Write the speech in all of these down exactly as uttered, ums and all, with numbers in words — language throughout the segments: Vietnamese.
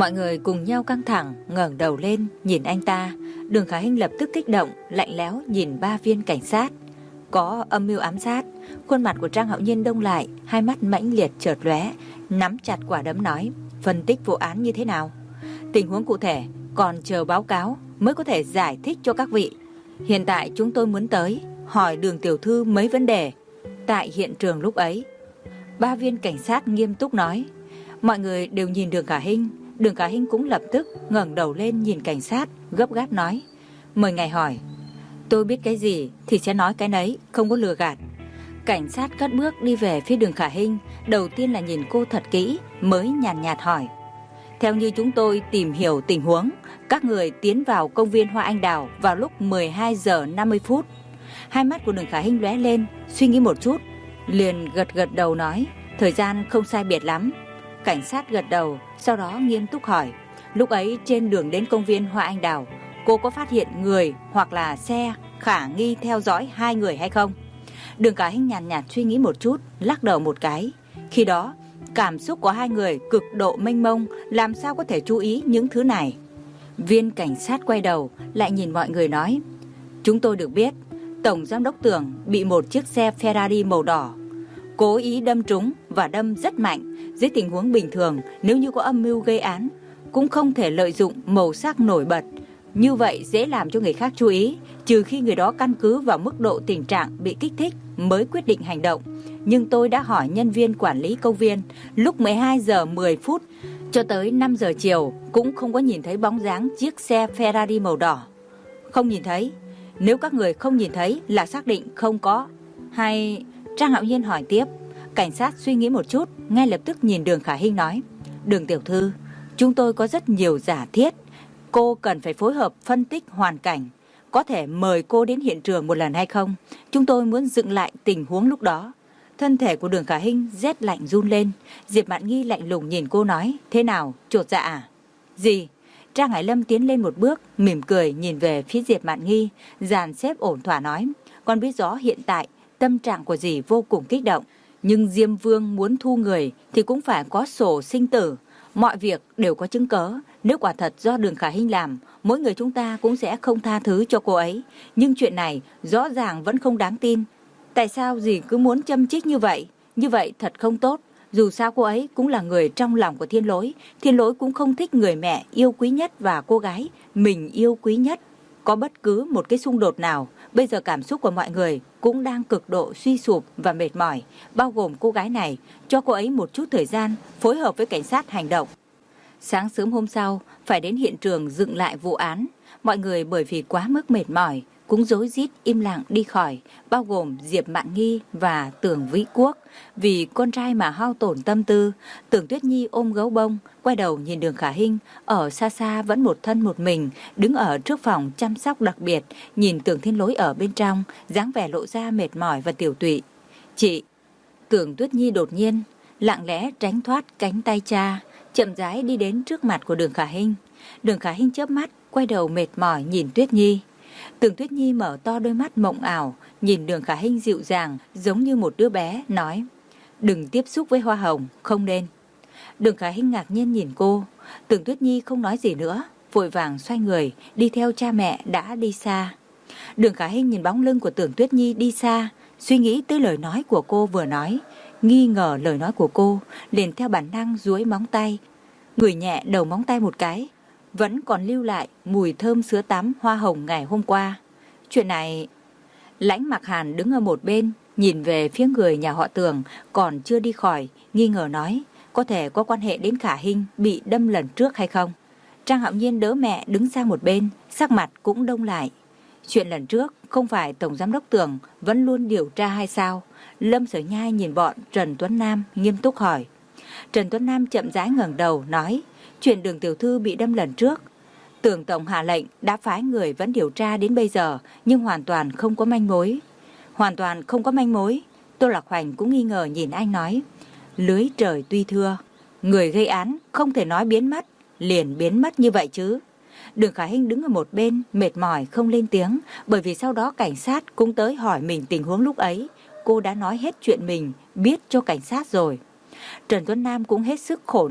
Mọi người cùng nhau căng thẳng, ngẩng đầu lên nhìn anh ta. Đường Khả Hinh lập tức kích động, lạnh lẽo nhìn ba viên cảnh sát. Có âm mưu ám sát. Khuôn mặt của Trang Hạo Nhiên đông lại, hai mắt mãnh liệt chợt lóe, nắm chặt quả đấm nói: phân tích vụ án như thế nào? Tình huống cụ thể còn chờ báo cáo mới có thể giải thích cho các vị. Hiện tại chúng tôi muốn tới hỏi Đường tiểu thư mấy vấn đề. Tại hiện trường lúc ấy, ba viên cảnh sát nghiêm túc nói. Mọi người đều nhìn Đường Khả Hinh. Đường Khả Hinh cũng lập tức ngẩng đầu lên nhìn cảnh sát, gấp gáp nói: mời ngài hỏi. Tôi biết cái gì thì sẽ nói cái nấy, không có lừa gạt. Cảnh sát cất bước đi về phía Đường Khả Hinh, đầu tiên là nhìn cô thật kỹ, mới nhàn nhạt, nhạt hỏi: theo như chúng tôi tìm hiểu tình huống, các người tiến vào công viên Hoa Anh Đào vào lúc mười hai giờ năm mươi phút. Hai mắt của Đường Khả Hinh lóe lên, suy nghĩ một chút, liền gật gật đầu nói: thời gian không sai biệt lắm. Cảnh sát gật đầu, sau đó nghiêm túc hỏi: lúc ấy trên đường đến công viên Hoa Anh Đào, cô có phát hiện người hoặc là xe khả nghi theo dõi hai người hay không? Đường Khả Hinh nhàn nhạt, nhạt suy nghĩ một chút, lắc đầu một cái. Khi đó cảm xúc của hai người cực độ mênh mông, làm sao có thể chú ý những thứ này. Viên cảnh sát quay đầu lại nhìn mọi người nói: chúng tôi được biết Tổng Giám đốc Tưởng bị một chiếc xe Ferrari màu đỏ cố ý đâm trúng và đâm rất mạnh. Dưới tình huống bình thường, nếu như có âm mưu gây án, cũng không thể lợi dụng màu sắc nổi bật như vậy dễ làm cho người khác chú ý, trừ khi người đó căn cứ vào mức độ tình trạng bị kích thích mới quyết định hành động. Nhưng tôi đã hỏi nhân viên quản lý công viên, lúc mười hai giờ mười phút cho tới năm giờ chiều cũng không có nhìn thấy bóng dáng chiếc xe Ferrari màu đỏ. Không nhìn thấy? Nếu các người không nhìn thấy là xác định không có hay... Trang Hạo Nhiên hỏi tiếp. Cảnh sát suy nghĩ một chút, ngay lập tức nhìn Đường Khả Hinh nói: Đường tiểu thư, chúng tôi có rất nhiều giả thiết, cô cần phải phối hợp phân tích hoàn cảnh. Có thể mời cô đến hiện trường một lần hay không? Chúng tôi muốn dựng lại tình huống lúc đó. Thân thể của Đường Khả Hinh rét lạnh run lên. Diệp Mạn Nghi lạnh lùng nhìn cô nói: thế nào, chột dạ à? Gì? Trang Hải Lâm tiến lên một bước, mỉm cười nhìn về phía Diệp Mạn Nghi, dàn xếp ổn thỏa nói: con biết rõ hiện tại tâm trạng của dì vô cùng kích động, nhưng Diêm Vương muốn thu người thì cũng phải có sổ sinh tử. Mọi việc đều có chứng cớ. Nếu quả thật do Đường Khả Hinh làm, mỗi người chúng ta cũng sẽ không tha thứ cho cô ấy. Nhưng chuyện này rõ ràng vẫn không đáng tin. Tại sao dì cứ muốn châm chích như vậy? Như vậy thật không tốt. Dù sao cô ấy cũng là người trong lòng của Thiên Lỗi. Thiên Lỗi cũng không thích người mẹ yêu quý nhất và cô gái mình yêu quý nhất có bất cứ một cái xung đột nào. Bây giờ cảm xúc của mọi người cũng đang cực độ suy sụp và mệt mỏi, bao gồm cô gái này. Cho cô ấy một chút thời gian phối hợp với cảnh sát hành động. Sáng sớm hôm sau phải đến hiện trường dựng lại vụ án. Mọi người bởi vì quá mức mệt mỏi cũng rối rít im lặng đi khỏi, bao gồm Diệp Mạn Nghi và Tưởng Vĩ Quốc. Vì con trai mà hao tổn tâm tư, Tưởng Tuyết Nhi ôm gấu bông, quay đầu nhìn Đường Khả Hinh ở xa xa vẫn một thân một mình, đứng ở trước phòng chăm sóc đặc biệt, nhìn Tưởng Thiên Lỗi ở bên trong, dáng vẻ lộ ra mệt mỏi và tiểu tụy. Chị! Tưởng Tuyết Nhi đột nhiên lặng lẽ tránh thoát cánh tay cha, chậm rãi đi đến trước mặt của Đường Khả Hinh. Đường Khả Hinh chớp mắt, quay đầu mệt mỏi nhìn Tuyết Nhi. Tưởng Tuyết Nhi mở to đôi mắt mộng ảo, nhìn Đường Khả Hinh dịu dàng, giống như một đứa bé, nói: đừng tiếp xúc với hoa hồng, không nên. Đường Khả Hinh ngạc nhiên nhìn cô. Tưởng Tuyết Nhi không nói gì nữa, vội vàng xoay người, đi theo cha mẹ đã đi xa. Đường Khả Hinh nhìn bóng lưng của Tưởng Tuyết Nhi đi xa, suy nghĩ tới lời nói của cô vừa nói, nghi ngờ lời nói của cô, liền theo bản năng duỗi móng tay, ngửi nhẹ đầu móng tay một cái, vẫn còn lưu lại mùi thơm sữa tắm hoa hồng ngày hôm qua. Chuyện này... Lãnh Mặc Hàn đứng ở một bên, nhìn về phía người nhà họ Tưởng còn chưa đi khỏi, nghi ngờ nói: có thể có quan hệ đến Khả Hinh bị đâm lần trước hay không? Trang Hạo Nhiên đỡ mẹ đứng sang một bên, sắc mặt cũng đông lại. Chuyện lần trước không phải Tổng Giám đốc Tưởng vẫn luôn điều tra hay sao? Lâm Sở Nhai nhìn bọn Trần Tuấn Nam nghiêm túc hỏi. Trần Tuấn Nam chậm rãi ngẩng đầu nói: chuyện Đường tiểu thư bị đâm lần trước, Tưởng tổng hạ lệnh đã phái người vẫn điều tra đến bây giờ, nhưng hoàn toàn không có manh mối. Hoàn toàn không có manh mối. Tô Lạc Hoành cũng nghi ngờ nhìn anh nói: lưới trời tuy thưa, người gây án không thể nói biến mất liền biến mất như vậy chứ. Đường Khả Hinh đứng ở một bên mệt mỏi không lên tiếng, bởi vì sau đó cảnh sát cũng tới hỏi mình tình huống lúc ấy. Cô đã nói hết chuyện mình biết cho cảnh sát rồi. Trần Tuấn Nam cũng hết sức khổ não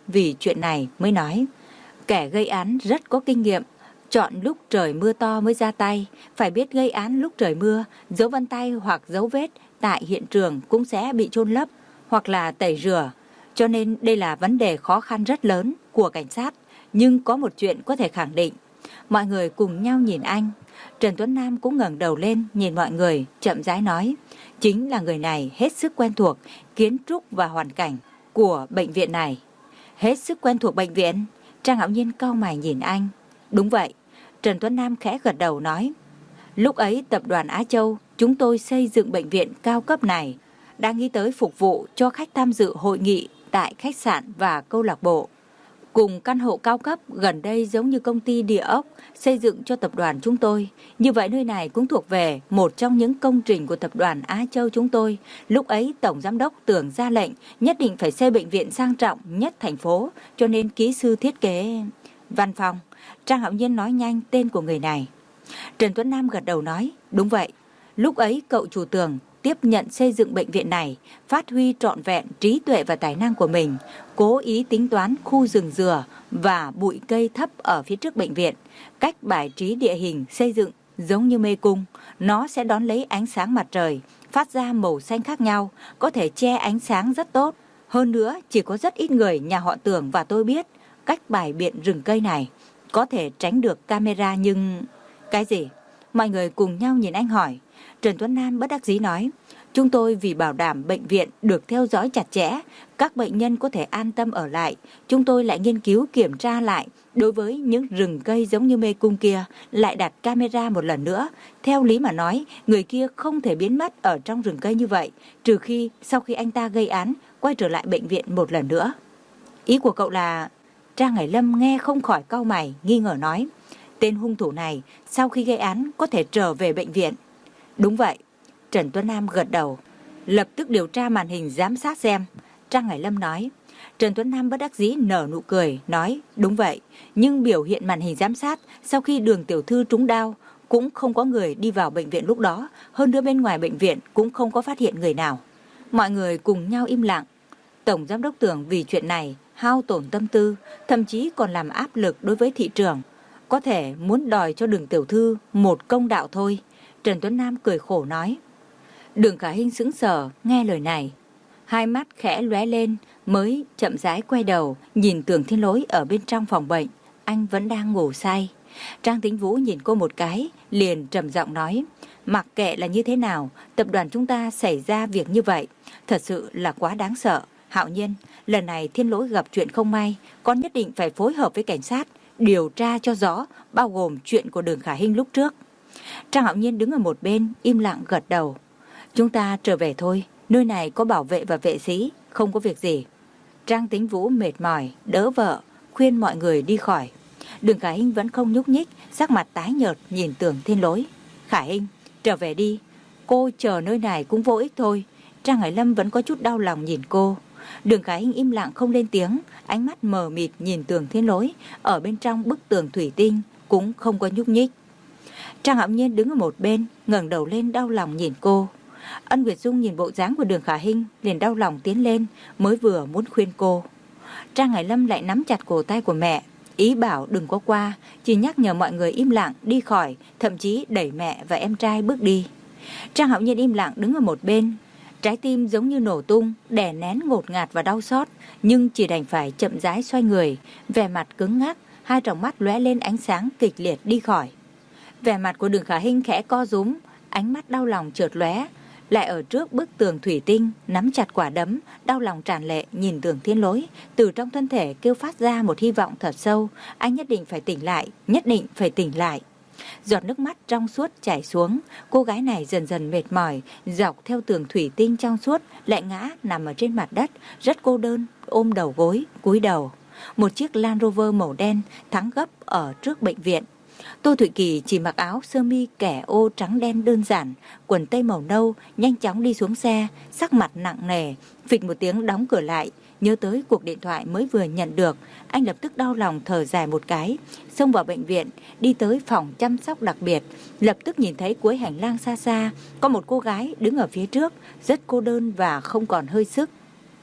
vì chuyện này mới nói, kẻ gây án rất có kinh nghiệm, chọn lúc trời mưa to mới ra tay, phải biết gây án lúc trời mưa, dấu vân tay hoặc dấu vết tại hiện trường cũng sẽ bị chôn lấp hoặc là tẩy rửa, cho nên đây là vấn đề khó khăn rất lớn của cảnh sát. Nhưng có một chuyện có thể khẳng định. Mọi người cùng nhau nhìn anh. Trần Tuấn Nam cũng ngẩng đầu lên nhìn mọi người, chậm rãi nói, chính là người này hết sức quen thuộc kiến trúc và hoàn cảnh của bệnh viện này. Hết sức quen thuộc bệnh viện? Trang Hạo Nhiên cau mày nhìn anh. Đúng vậy. Trần Tuấn Nam khẽ gật đầu nói, lúc ấy tập đoàn Á Châu chúng tôi xây dựng bệnh viện cao cấp này, đang nghĩ tới phục vụ cho khách tham dự hội nghị tại khách sạn và câu lạc bộ. Cùng căn hộ cao cấp gần đây giống như công ty địa ốc xây dựng cho tập đoàn chúng tôi. Như vậy nơi này cũng thuộc về một trong những công trình của tập đoàn Á Châu chúng tôi. Lúc ấy Tổng Giám đốc Tưởng ra lệnh nhất định phải xây bệnh viện sang trọng nhất thành phố, cho nên kỹ sư thiết kế Văn Phong. Trang Hạo Nhiên nói nhanh tên của người này. Trần Tuấn Nam gật đầu nói, đúng vậy. Lúc ấy cậu chủ Tưởng tiếp nhận xây dựng bệnh viện này, phát huy trọn vẹn trí tuệ và tài năng của mình, cố ý tính toán khu rừng dừa và bụi cây thấp ở phía trước bệnh viện, cách bài trí địa hình xây dựng giống như mê cung, nó sẽ đón lấy ánh sáng mặt trời, phát ra màu xanh khác nhau, có thể che ánh sáng rất tốt. Hơn nữa, chỉ có rất ít người nhà họ Tưởng và tôi biết cách bài biện rừng cây này, có thể tránh được camera nhưng... Cái gì? Mọi người cùng nhau nhìn anh hỏi. Trần Tuấn Nam bất đắc dĩ nói, chúng tôi vì bảo đảm bệnh viện được theo dõi chặt chẽ, các bệnh nhân có thể an tâm ở lại, chúng tôi lại nghiên cứu kiểm tra lại, đối với những rừng cây giống như mê cung kia, lại đặt camera một lần nữa. Theo lý mà nói, người kia không thể biến mất ở trong rừng cây như vậy, trừ khi sau khi anh ta gây án, quay trở lại bệnh viện một lần nữa. Ý của cậu là... Trang Hải Lâm nghe không khỏi cau mày, nghi ngờ nói, tên hung thủ này sau khi gây án có thể trở về bệnh viện. Đúng vậy. Trần Tuấn Nam gật đầu. Lập tức điều tra màn hình giám sát xem. Trang Hải Lâm nói. Trần Tuấn Nam bất đắc dĩ nở nụ cười, nói, đúng vậy, nhưng biểu hiện màn hình giám sát sau khi Đường tiểu thư trúng đao cũng không có người đi vào bệnh viện lúc đó, hơn nữa bên ngoài bệnh viện cũng không có phát hiện người nào. Mọi người cùng nhau im lặng. Tổng Giám đốc Tưởng vì chuyện này hao tổn tâm tư, thậm chí còn làm áp lực đối với thị trưởng, có thể muốn đòi cho Đường tiểu thư một công đạo thôi. Trần Tuấn Nam cười khổ nói. Đường Khả Hinh sững sờ nghe lời này, hai mắt khẽ lóe lên, mới chậm rãi quay đầu nhìn Tưởng Thiên Lỗi ở bên trong phòng bệnh. Anh vẫn đang ngủ say. Trang Tĩnh Vũ nhìn cô một cái, liền trầm giọng nói, mặc kệ là như thế nào, tập đoàn chúng ta xảy ra việc như vậy, thật sự là quá đáng sợ. Hạo Nhiên, lần này Thiên Lỗi gặp chuyện không may, con nhất định phải phối hợp với cảnh sát điều tra cho rõ, bao gồm chuyện của Đường Khả Hinh lúc trước. Trang Hạo Nhiên đứng ở một bên im lặng gật đầu. Chúng ta trở về thôi, nơi này có bảo vệ và vệ sĩ, không có việc gì. Trang Tĩnh Vũ mệt mỏi đỡ vợ, khuyên mọi người đi khỏi. Đường Khả Hinh vẫn không nhúc nhích, sắc mặt tái nhợt nhìn Tưởng Thiên Lỗi. Khả Hinh, trở về đi, cô chờ nơi này cũng vô ích thôi. Trang Hải Lâm vẫn có chút đau lòng nhìn cô. Đường Khả Hinh im lặng không lên tiếng, ánh mắt mờ mịt nhìn Tưởng Thiên Lỗi ở bên trong bức tường thủy tinh cũng không có nhúc nhích. Trang Hạo Nhiên đứng ở một bên, ngẩng đầu lên đau lòng nhìn cô. Ân Nguyệt Dung nhìn bộ dáng của Đường Khả Hinh liền đau lòng tiến lên, mới vừa muốn khuyên cô. Trang Hải Lâm lại nắm chặt cổ tay của mẹ, ý bảo đừng có qua, chỉ nhắc nhở mọi người im lặng đi khỏi, thậm chí đẩy mẹ và em trai bước đi. Trang Hạo Nhiên im lặng đứng ở một bên, trái tim giống như nổ tung, đè nén ngột ngạt và đau xót, nhưng chỉ đành phải chậm rãi xoay người, vẻ mặt cứng ngắc, hai tròng mắt lóe lên ánh sáng kịch liệt đi khỏi. Vẻ mặt của Đường Khả Hinh khẽ co rúm, ánh mắt đau lòng chợt lóe, lại ở trước bức tường thủy tinh, nắm chặt quả đấm, đau lòng tràn lệ nhìn Tưởng Thiên Lỗi, từ trong thân thể kêu phát ra một hy vọng thật sâu, anh nhất định phải tỉnh lại, nhất định phải tỉnh lại. Giọt nước mắt trong suốt chảy xuống, cô gái này dần dần mệt mỏi, dọc theo tường thủy tinh trong suốt, lại ngã nằm ở trên mặt đất, rất cô đơn, ôm đầu gối, cúi đầu. Một chiếc Land Rover màu đen thắng gấp ở trước bệnh viện. Tô Thụy Kỳ chỉ mặc áo sơ mi kẻ ô trắng đen đơn giản, quần tây màu nâu, nhanh chóng đi xuống xe, sắc mặt nặng nề, phịch một tiếng đóng cửa lại. Nhớ tới cuộc điện thoại mới vừa nhận được, anh lập tức đau lòng thở dài một cái, xông vào bệnh viện, đi tới phòng chăm sóc đặc biệt, lập tức nhìn thấy cuối hành lang xa xa, có một cô gái đứng ở phía trước, rất cô đơn và không còn hơi sức.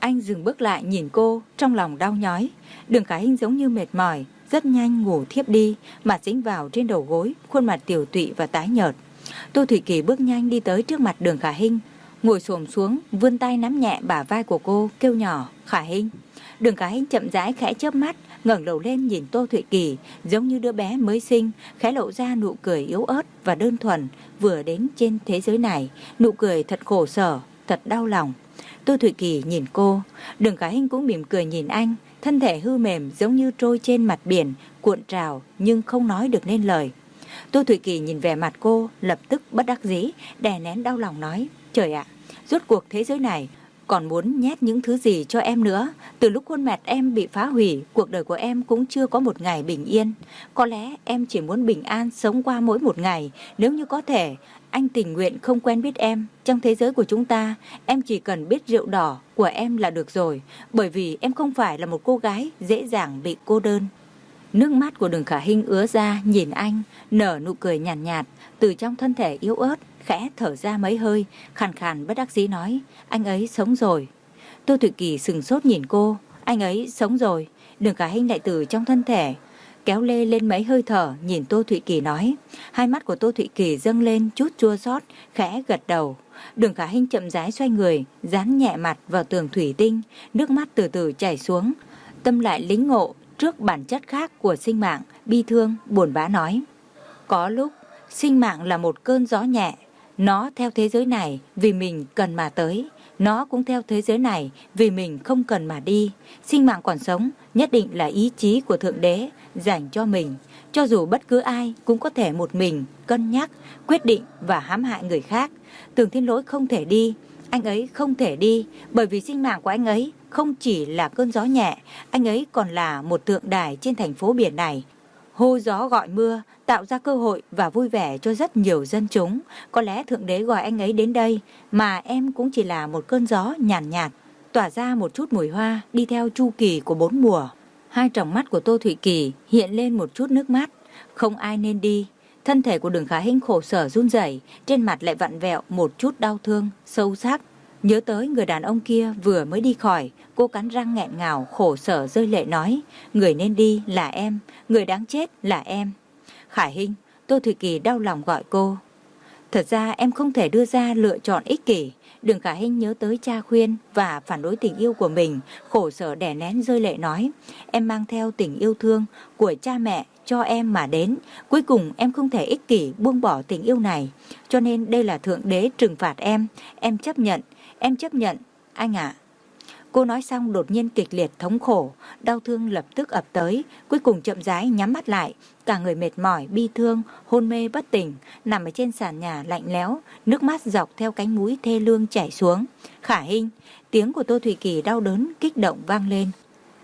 Anh dừng bước lại nhìn cô, trong lòng đau nhói. Đường Khả Hinh giống như mệt mỏi, rất nhanh ngủ thiếp đi, mặt dính vào trên đầu gối, khuôn mặt tiều tụy và tái nhợt. Tô Thủy Kỳ bước nhanh đi tới trước mặt Đường Khả Hinh, ngồi xổm xuống, vươn tay nắm nhẹ bả vai của cô, kêu nhỏ, Khả Hinh. Đường Khả Hinh chậm rãi khẽ chớp mắt, ngẩng đầu lên nhìn Tô Thủy Kỳ, giống như đứa bé mới sinh, khẽ lộ ra nụ cười yếu ớt và đơn thuần, vừa đến trên thế giới này, nụ cười thật khổ sở, thật đau lòng. Tô Thủy Kỳ nhìn cô, Đường Khả Hinh cũng mỉm cười nhìn anh, thân thể hư mềm giống như trôi trên mặt biển, cuộn trào nhưng không nói được nên lời. Tô Thủy Kỳ nhìn vẻ mặt cô, lập tức bất đắc dĩ, đè nén đau lòng nói, trời ạ, rốt cuộc thế giới này còn muốn nhét những thứ gì cho em nữa. Từ lúc khuôn mặt em bị phá hủy, cuộc đời của em cũng chưa có một ngày bình yên. Có lẽ em chỉ muốn bình an sống qua mỗi một ngày. Nếu như có thể, anh tình nguyện không quen biết em. Trong thế giới của chúng ta, em chỉ cần biết rượu đỏ của em là được rồi. Bởi vì em không phải là một cô gái dễ dàng bị cô đơn. Nước mắt của Đường Khả Hinh ứa ra nhìn anh, nở nụ cười nhàn nhạt, nhạt, từ trong thân thể yếu ớt, khẽ thở ra mấy hơi, khàn khàn bất đắc dĩ nói, anh ấy sống rồi. Tô Thủy Kỳ sừng sốt nhìn cô, anh ấy sống rồi. Đường Khả Hinh lại từ trong thân thể kéo lê lên mấy hơi thở, nhìn Tô Thủy Kỳ nói. Hai mắt của Tô Thủy Kỳ dâng lên chút chua xót, khẽ gật đầu. Đường Khả Hinh chậm rãi xoay người, dán nhẹ mặt vào tường thủy tinh, nước mắt từ từ chảy xuống. Tâm lại lĩnh ngộ trước bản chất khác của sinh mạng, bi thương, buồn bã nói. Có lúc, sinh mạng là một cơn gió nhẹ, nó theo thế giới này vì mình cần mà tới, nó cũng theo thế giới này vì mình không cần mà đi. Sinh mạng còn sống nhất định là ý chí của Thượng Đế dành cho mình. Cho dù bất cứ ai cũng có thể một mình cân nhắc, quyết định và hãm hại người khác. Tường Thiên Lỗi không thể đi, anh ấy không thể đi, bởi vì sinh mạng của anh ấy không chỉ là cơn gió nhẹ, anh ấy còn là một tượng đài trên thành phố biển này. Hô gió gọi mưa, tạo ra cơ hội và vui vẻ cho rất nhiều dân chúng. Có lẽ Thượng Đế gọi anh ấy đến đây, mà em cũng chỉ là một cơn gió nhàn nhạt, nhạt, tỏa ra một chút mùi hoa, đi theo chu kỳ của bốn mùa. Hai tròng mắt của Tô Thủy Kỳ hiện lên một chút nước mắt. Không ai nên đi. Thân thể của Đường Khả Hinh khổ sở run rẩy, trên mặt lại vặn vẹo một chút đau thương, sâu sắc. Nhớ tới người đàn ông kia vừa mới đi khỏi, cô cắn răng nghẹn ngào, khổ sở rơi lệ nói, người nên đi là em, người đáng chết là em. Khả Hinh, Tô Thủy Kỳ đau lòng gọi cô. Thật ra em không thể đưa ra lựa chọn ích kỷ. Đường Khả Hinh nhớ tới cha khuyên và phản đối tình yêu của mình, khổ sở đè nén rơi lệ nói, em mang theo tình yêu thương của cha mẹ cho em mà đến. Cuối cùng em không thể ích kỷ buông bỏ tình yêu này, cho nên đây là Thượng Đế trừng phạt em. Em chấp nhận, em chấp nhận, anh ạ. Cô nói xong đột nhiên kịch liệt thống khổ, đau thương lập tức ập tới, cuối cùng chậm rãi nhắm mắt lại, cả người mệt mỏi, bi thương, hôn mê bất tỉnh, nằm ở trên sàn nhà lạnh lẽo, nước mắt dọc theo cánh mũi thê lương chảy xuống. Khả Hinh, tiếng của Tô Thủy Kỳ đau đớn, kích động vang lên.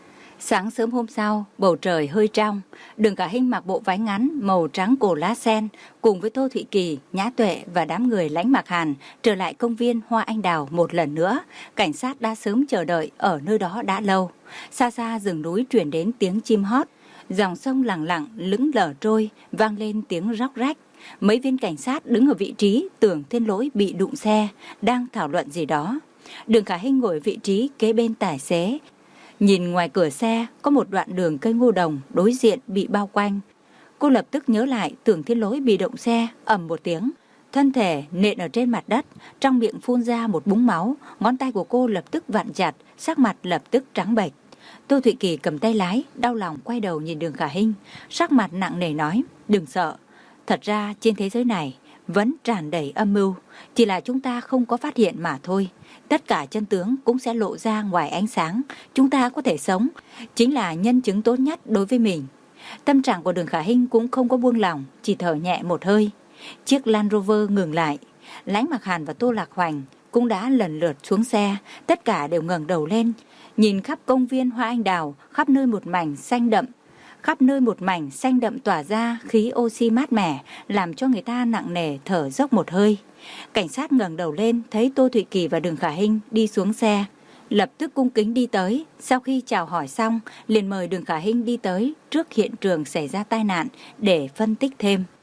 Sáng sớm hôm sau, bầu trời hơi trong, Đường Khả Hinh mặc bộ váy ngắn màu trắng cổ lá sen, cùng với Tô Thủy Kỳ, Nhã Tuệ và đám người Lãnh Mặc Hàn trở lại công viên Hoa Anh Đào một lần nữa. Cảnh sát đã sớm chờ đợi ở nơi đó đã lâu. Xa xa rừng núi truyền đến tiếng chim hót, dòng sông lặng lặng lững lờ trôi, vang lên tiếng róc rách. Mấy viên cảnh sát đứng ở vị trí Tưởng Thiên Lỗi bị đụng xe, đang thảo luận gì đó. Đường Khả Hinh ngồi ở vị trí kế bên tài xế. Nhìn ngoài cửa xe có một đoạn đường cây ngô đồng đối diện bị bao quanh. Cô lập tức nhớ lại Tưởng Thiên Lỗi bị động xe, ầm một tiếng, thân thể nện ở trên mặt đất, trong miệng phun ra một búng máu, ngón tay của cô lập tức vặn chặt, sắc mặt lập tức trắng bệch. Tô Thủy Kỳ cầm tay lái, đau lòng quay đầu nhìn Đường Khả Hinh, sắc mặt nặng nề nói, đừng sợ, thật ra trên thế giới này vẫn tràn đầy âm mưu, chỉ là chúng ta không có phát hiện mà thôi. Tất cả chân tướng cũng sẽ lộ ra ngoài ánh sáng. Chúng ta có thể sống, chính là nhân chứng tốt nhất đối với mình. Tâm trạng của Đường Khả Hinh cũng không có buông lỏng, chỉ thở nhẹ một hơi. Chiếc Land Rover ngừng lại. Lãnh Mặc Hàn và Tô Lạc Hoành cũng đã lần lượt xuống xe. Tất cả đều ngẩng đầu lên, nhìn khắp công viên Hoa Anh Đào, khắp nơi một mảnh xanh đậm. Khắp nơi một mảnh xanh đậm tỏa ra khí oxy mát mẻ, làm cho người ta nặng nề thở dốc một hơi. Cảnh sát ngẩng đầu lên, thấy Tô Thủy Kỳ và Đường Khả Hinh đi xuống xe, lập tức cung kính đi tới. Sau khi chào hỏi xong, liền mời Đường Khả Hinh đi tới trước hiện trường xảy ra tai nạn để phân tích thêm.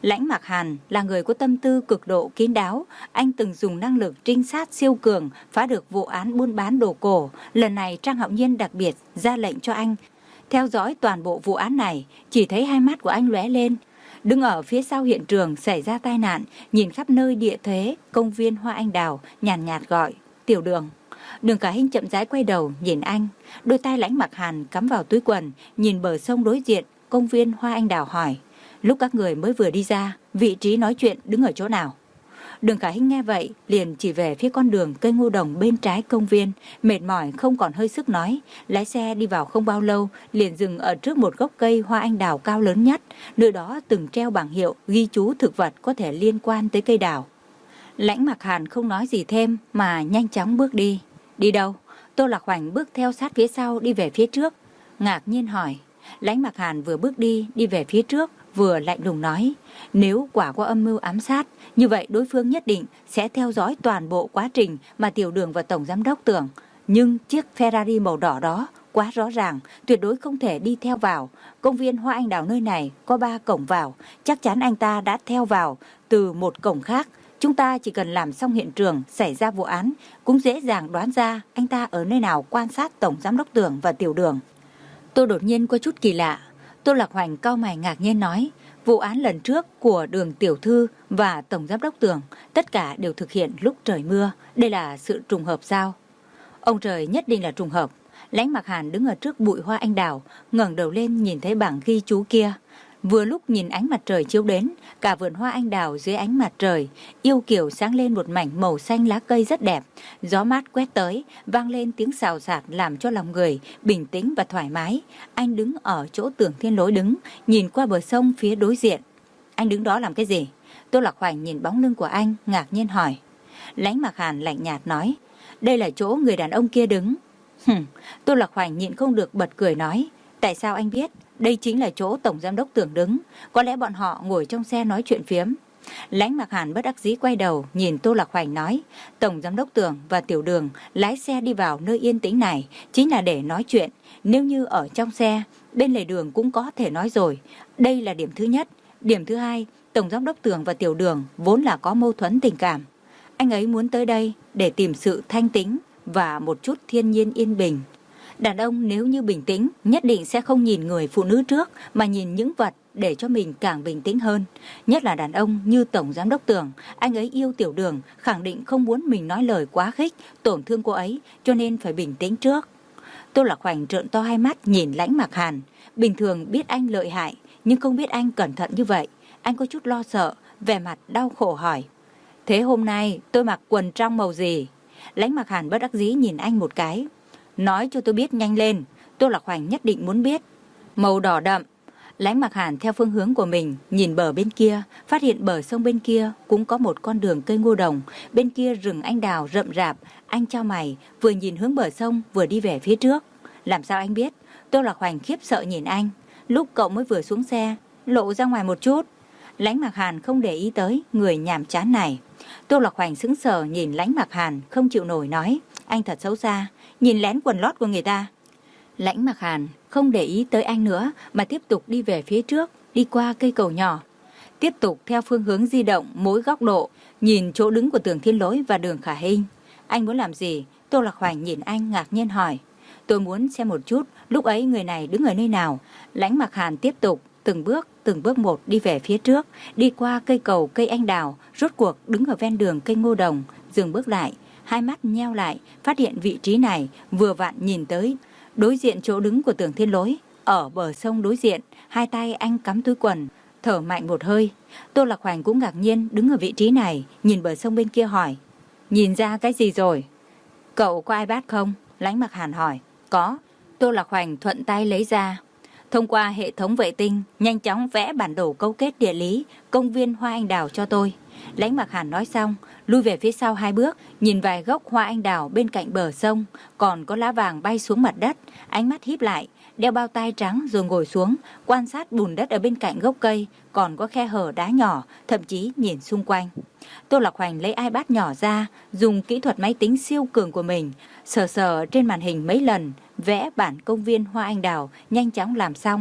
Lãnh Mặc Hàn là người có tâm tư cực độ kín đáo. Anh từng dùng năng lực trinh sát siêu cường phá được vụ án buôn bán đồ cổ. Lần này Trang Hạo Nhiên đặc biệt ra lệnh cho anh theo dõi toàn bộ vụ án này. Chỉ thấy hai mắt của anh lóe lên. Đứng ở phía sau hiện trường xảy ra tai nạn, nhìn khắp nơi địa thế công viên Hoa Anh Đào, nhàn nhạt, nhạt gọi: Tiểu Đường. Đường Khả Hinh chậm rãi quay đầu nhìn anh. Đôi tai Lãnh Mặc Hàn cắm vào túi quần, nhìn bờ sông đối diện công viên Hoa Anh Đào hỏi: Lúc các người mới vừa đi ra, vị trí nói chuyện đứng ở chỗ nào? Đường Khả Hinh nghe vậy liền chỉ về phía con đường cây ngô đồng bên trái công viên, mệt mỏi không còn hơi sức nói. Lái xe đi vào không bao lâu liền dừng ở trước một gốc cây hoa anh đào cao lớn nhất. Nơi đó từng treo bảng hiệu ghi chú thực vật có thể liên quan tới cây đào. Lãnh Mặc Hàn không nói gì thêm mà nhanh chóng bước đi. Đi đâu? Tô Lạc Hoành bước theo sát phía sau đi về phía trước, ngạc nhiên hỏi. Lãnh Mặc Hàn vừa bước đi đi về phía trước, vừa lạnh lùng nói: Nếu quả có âm mưu ám sát, như vậy đối phương nhất định sẽ theo dõi toàn bộ quá trình mà Tiểu Đường và Tổng Giám đốc Tưởng. Nhưng chiếc Ferrari màu đỏ đó quá rõ ràng, tuyệt đối không thể đi theo vào. Công viên Hoa Anh Đào nơi này có ba cổng vào, chắc chắn anh ta đã theo vào từ một cổng khác. Chúng ta chỉ cần làm xong hiện trường xảy ra vụ án, cũng dễ dàng đoán ra anh ta ở nơi nào quan sát Tổng Giám đốc Tưởng và Tiểu Đường. Tôi đột nhiên có chút kỳ lạ. Tô Lạc Hoành cau mày ngạc nhiên nói: Vụ án lần trước của Đường tiểu thư và Tổng Giám đốc Tưởng tất cả đều thực hiện lúc trời mưa. Đây là sự trùng hợp sao? Ông trời nhất định là trùng hợp. Lãnh Mặc Hàn đứng ở trước bụi hoa anh đào, ngẩng đầu lên nhìn thấy bảng ghi chú kia. Vừa lúc nhìn ánh mặt trời chiếu đến, cả vườn hoa anh đào dưới ánh mặt trời yêu kiều sáng lên một mảnh màu xanh lá cây rất đẹp. Gió mát quét tới, vang lên tiếng xào xạc làm cho lòng người bình tĩnh và thoải mái. Anh đứng ở chỗ Tưởng Thiên Lỗi đứng, nhìn qua bờ sông phía đối diện. Anh đứng đó làm cái gì? Tô Lạc Hoành nhìn bóng lưng của anh, ngạc nhiên hỏi. Lãnh Mặc Hàn lạnh nhạt nói: Đây là chỗ người đàn ông kia đứng. Hừm, Tô Lạc Hoành nhịn không được bật cười nói: Tại sao anh biết? Đây chính là chỗ Tổng Giám đốc Tưởng đứng. Có lẽ bọn họ ngồi trong xe nói chuyện phiếm. Lãnh Mặc Hàn bất đắc dĩ quay đầu nhìn Tô Lạc Hoành nói: Tổng Giám đốc Tưởng và Tiểu Đường lái xe đi vào nơi yên tĩnh này chính là để nói chuyện. Nếu như ở trong xe, bên lề đường cũng có thể nói rồi. Đây là điểm thứ nhất. Điểm thứ hai, Tổng Giám đốc Tưởng và Tiểu Đường vốn là có mâu thuẫn tình cảm. Anh ấy muốn tới đây để tìm sự thanh tĩnh và một chút thiên nhiên yên bình. Đàn ông nếu như bình tĩnh, nhất định sẽ không nhìn người phụ nữ trước mà nhìn những vật để cho mình càng bình tĩnh hơn. Nhất là đàn ông như Tổng Giám đốc Tưởng, anh ấy yêu Tiểu Đường, khẳng định không muốn mình nói lời quá khích, tổn thương cô ấy, cho nên phải bình tĩnh trước. Tô Lạc Hoành trợn to hai mắt nhìn Lãnh Mặc Hàn. Bình thường biết anh lợi hại, nhưng không biết anh cẩn thận như vậy. Anh có chút lo sợ, vẻ mặt đau khổ hỏi: Thế hôm nay tôi mặc quần trong màu gì? Lãnh Mặc Hàn bất đắc dĩ nhìn anh một cái. Nói cho tôi biết nhanh lên. Tô Lạc Hoành nhất định muốn biết. Màu đỏ đậm. Lãnh Mặc Hàn theo phương hướng của mình nhìn bờ bên kia, phát hiện bờ sông bên kia cũng có một con đường cây ngô đồng, bên kia rừng anh đào rậm rạp. Anh chau mày, vừa nhìn hướng bờ sông vừa đi về phía trước. Làm sao anh biết? Tô Lạc Hoành khiếp sợ nhìn anh. Lúc cậu mới vừa xuống xe, lộ ra ngoài một chút. Lãnh Mặc Hàn không để ý tới người nhàm chán này. Tô Lạc Hoành sững sờ nhìn Lãnh Mặc Hàn không chịu nổi nói: Anh thật xấu xa, nhìn lén quần lót của người ta. Lãnh Mặc Hàn không để ý tới anh nữa mà tiếp tục đi về phía trước, đi qua cây cầu nhỏ, tiếp tục theo phương hướng di động mỗi góc độ, nhìn chỗ đứng của Tưởng Thiên Lỗi và Đường Khả Hinh. Anh muốn làm gì? Tô Lạc Hoành nhìn anh ngạc nhiên hỏi. Tôi muốn xem một chút lúc ấy người này đứng ở nơi nào. Lãnh Mặc Hàn tiếp tục từng bước từng bước một đi về phía trước, đi qua cây cầu cây anh đào, rốt cuộc đứng ở ven đường cây ngô đồng, dừng bước lại, hai mắt nheo lại, phát hiện vị trí này vừa vặn nhìn tới đối diện chỗ đứng của Tưởng Thiên Lỗi. Ở bờ sông đối diện, hai tay anh cắm túi quần, thở mạnh một hơi. Tô Lạc Hoành cũng ngạc nhiên đứng ở vị trí này, nhìn bờ sông bên kia hỏi: Nhìn ra cái gì rồi? Cậu có iPad không? Lãnh Mặc Hàn hỏi. Có. Tô Lạc Hoành thuận tay lấy ra. Thông qua hệ thống vệ tinh, nhanh chóng vẽ bản đồ cấu kết địa lý công viên Hoa Anh Đào cho tôi. Lãnh Mặc Hàn nói xong, lui về phía sau hai bước, nhìn vài gốc hoa anh đào bên cạnh bờ sông, còn có lá vàng bay xuống mặt đất. Ánh mắt híp lại, đeo bao tay trắng rồi ngồi xuống, quan sát bùn đất ở bên cạnh gốc cây, còn có khe hở đá nhỏ, thậm chí nhìn xung quanh. Tô Lạc Hoành lấy iPad nhỏ ra, dùng kỹ thuật máy tính siêu cường của mình, sờ sờ trên màn hình mấy lần, vẽ bản công viên Hoa Anh Đào, nhanh chóng làm xong.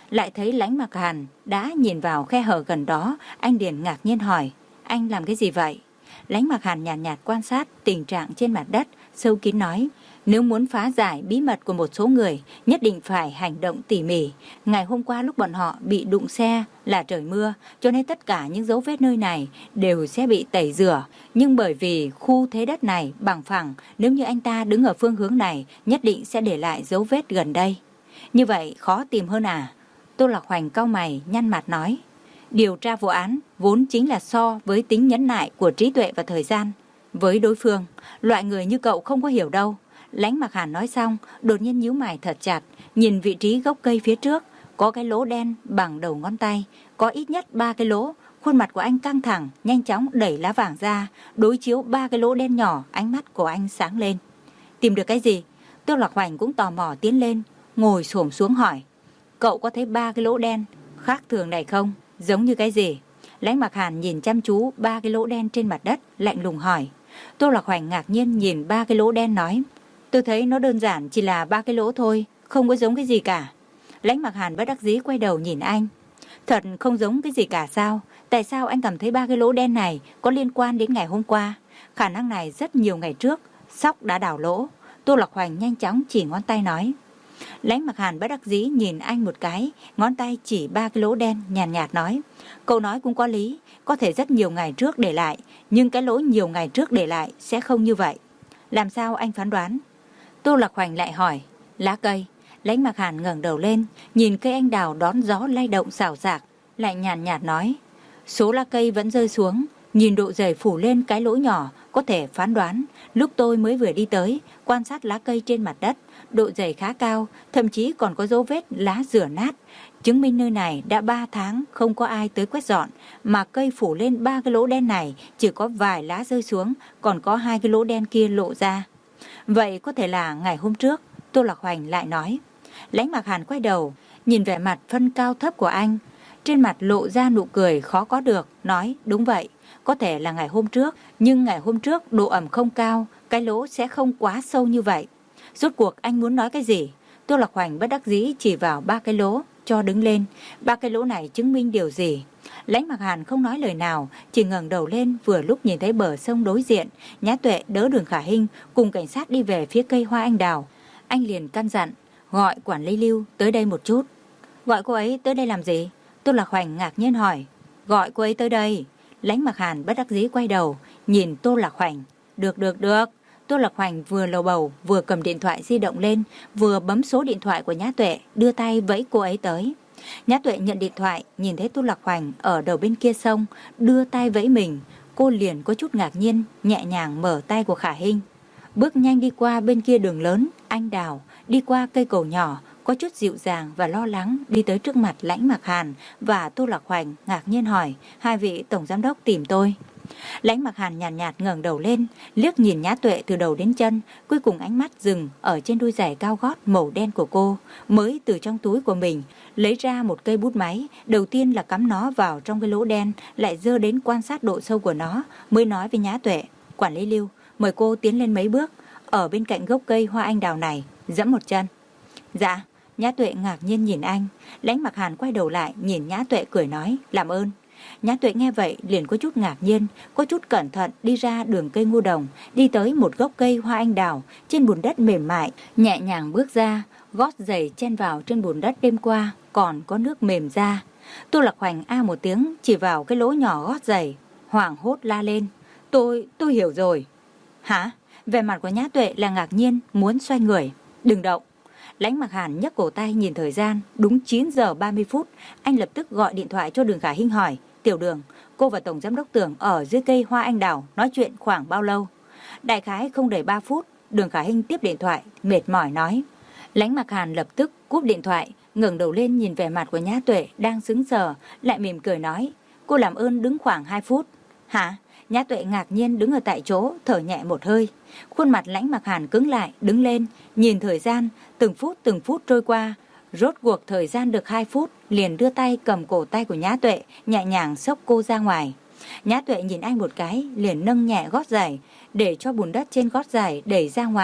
lại thấy Lãnh Mặc Hàn đã nhìn vào khe hở gần đó. Anh liền ngạc nhiên hỏi, anh làm cái gì vậy? Lãnh Mặc Hàn nhàn nhạt, nhạt quan sát tình trạng trên mặt đất, sâu kín nói, nếu muốn phá giải bí mật của một số người, nhất định phải hành động tỉ mỉ. Ngày hôm qua lúc bọn họ bị đụng xe là trời mưa, cho nên tất cả những dấu vết nơi này đều sẽ bị tẩy rửa. Nhưng bởi vì khu thế đất này bằng phẳng, nếu như anh ta đứng ở phương hướng này, nhất định sẽ để lại dấu vết gần đây. Như vậy khó tìm hơn à? Tô Lạc Hoành cau mày, nhăn mặt nói, điều tra vụ án vốn chính là so với tính nhẫn nại của trí tuệ và thời gian với đối phương. Loại người như cậu không có hiểu đâu. Lãnh Mặc Hàn nói xong, đột nhiên nhíu mày thật chặt, nhìn vị trí gốc cây phía trước, có cái lỗ đen bằng đầu ngón tay, có ít nhất ba cái lỗ. Khuôn mặt của anh căng thẳng, nhanh chóng đẩy lá vàng ra, đối chiếu ba cái lỗ đen nhỏ, ánh mắt của anh sáng lên. Tìm được cái gì? Tô Lạc Hoành cũng tò mò tiến lên, ngồi xổm xuống hỏi, cậu có thấy ba cái lỗ đen khác thường này không? Giống như cái gì? Lãnh Mặc Hàn nhìn chăm chú ba cái lỗ đen trên mặt đất, lạnh lùng hỏi. Tô Lạc Hoành ngạc nhiên nhìn ba cái lỗ đen nói, tôi thấy nó đơn giản chỉ là ba cái lỗ thôi, không có giống cái gì cả. Lãnh Mặc Hàn bất đắc dĩ quay đầu nhìn anh. Thật không giống cái gì cả sao? Tại sao anh cảm thấy ba cái lỗ đen này có liên quan đến ngày hôm qua? Khả năng này rất nhiều ngày trước, sóc đã đào lỗ. Tô Lạc Hoành nhanh chóng chỉ ngón tay nói. Lãnh Mặc Hàn bất đắc dĩ nhìn anh một cái, ngón tay chỉ ba cái lỗ đen, nhàn nhạt, nhạt nói. Cậu nói cũng có lý, có thể rất nhiều ngày trước để lại, nhưng cái lỗ nhiều ngày trước để lại sẽ không như vậy. Làm sao anh phán đoán? Tô Lạc Hoành lại hỏi. Lá cây. Lãnh Mặc Hàn ngẩng đầu lên, nhìn cây anh đào đón gió lay động xào xạc, lại nhàn nhạt, nhạt nói. Số lá cây vẫn rơi xuống, nhìn độ dày phủ lên cái lỗ nhỏ, có thể phán đoán. Lúc tôi mới vừa đi tới, quan sát lá cây trên mặt đất, độ dày khá cao, thậm chí còn có dấu vết lá rửa nát, chứng minh nơi này đã ba tháng không có ai tới quét dọn, mà cây phủ lên ba cái lỗ đen này chỉ có vài lá rơi xuống, còn có hai cái lỗ đen kia lộ ra. Vậy có thể là ngày hôm trước, Tô Lạc Hoành lại nói. Lãnh Mặc Hàn quay đầu, nhìn vẻ mặt phân cao thấp của anh, trên mặt lộ ra nụ cười khó có được, nói đúng vậy, có thể là ngày hôm trước, nhưng ngày hôm trước độ ẩm không cao, cái lỗ sẽ không quá sâu như vậy. Rốt cuộc anh muốn nói cái gì? Tô Lạc Hoành bất đắc dĩ chỉ vào ba cái lỗ, cho đứng lên. Ba cái lỗ này chứng minh điều gì? Lãnh Mặc Hàn không nói lời nào, chỉ ngẩng đầu lên, vừa lúc nhìn thấy bờ sông đối diện, Nhã Tuệ đỡ Đường Khả Hinh cùng cảnh sát đi về phía cây hoa anh đào. Anh liền căn dặn, gọi quản lý Lưu tới đây một chút. Gọi cô ấy tới đây làm gì? Tô Lạc Hoành ngạc nhiên hỏi. Gọi cô ấy tới đây. Lãnh Mặc Hàn bất đắc dĩ quay đầu, nhìn Tô Lạc Hoành. Được được được. Tô Lạc Hoành vừa lầu bầu, vừa cầm điện thoại di động lên, vừa bấm số điện thoại của Nhã Tuệ, đưa tay vẫy cô ấy tới. Nhã Tuệ nhận điện thoại, nhìn thấy Tô Lạc Hoành ở đầu bên kia sông, đưa tay vẫy mình. Cô liền có chút ngạc nhiên, nhẹ nhàng mở tay của Khả Hinh. Bước nhanh đi qua bên kia đường lớn, anh đào, đi qua cây cầu nhỏ, có chút dịu dàng và lo lắng, đi tới trước mặt Lãnh Mặc Hàn và Tô Lạc Hoành, ngạc nhiên hỏi, hai vị tổng giám đốc tìm tôi. Lãnh Mặc Hàn nhàn nhạt, nhạt ngẩng đầu lên, liếc nhìn Nhã Tuệ từ đầu đến chân, cuối cùng ánh mắt dừng ở trên đôi giày cao gót màu đen của cô, mới từ trong túi của mình lấy ra một cây bút máy, đầu tiên là cắm nó vào trong cái lỗ đen, lại dơ đến quan sát độ sâu của nó, mới nói với Nhã Tuệ, quản lý Lưu, mời cô tiến lên mấy bước, ở bên cạnh gốc cây hoa anh đào này, dẫm một chân. Dạ. Nhã Tuệ ngạc nhiên nhìn anh. Lãnh Mặc Hàn quay đầu lại nhìn Nhã Tuệ cười nói, làm ơn. Nhã Tuệ nghe vậy liền có chút ngạc nhiên, có chút cẩn thận đi ra đường cây ngô đồng, đi tới một gốc cây hoa anh đào trên bùn đất mềm mại, nhẹ nhàng bước ra, gót giày chen vào trên bùn đất đêm qua còn có nước mềm ra. Tô Lạc Hoành a một tiếng chỉ vào cái lỗ nhỏ gót giày, hoảng hốt la lên, tôi tôi hiểu rồi. Hả? Vẻ mặt của Nhã Tuệ là ngạc nhiên, muốn xoay người. Đừng động. Lãnh Mặc Hàn nhấc cổ tay nhìn thời gian, đúng chín giờ ba mươi phút, anh lập tức gọi điện thoại cho Đường Khả Hinh hỏi, Tiểu Đường, cô và Tổng Giám đốc Tưởng ở dưới cây hoa anh đào nói chuyện khoảng bao lâu? Đại khái không đầy ba phút, Đường Khả Hinh tiếp điện thoại, mệt mỏi nói. Lãnh Mặc Hàn lập tức cúp điện thoại, ngẩng đầu lên nhìn vẻ mặt của Nhã Tuệ đang sững sờ, lại mỉm cười nói, cô làm ơn đứng khoảng hai phút. Hả? Nhã Tuệ ngạc nhiên đứng ở tại chỗ, thở nhẹ một hơi. Khuôn mặt Lãnh Mặc Hàn cứng lại, đứng lên, nhìn thời gian, từng phút từng phút trôi qua. Rốt cuộc thời gian được hai phút, liền đưa tay cầm cổ tay của Nhã Tuệ, nhẹ nhàng xốc cô ra ngoài. Nhã Tuệ nhìn anh một cái, liền nâng nhẹ gót giày, để cho bùn đất trên gót giày đẩy ra ngoài,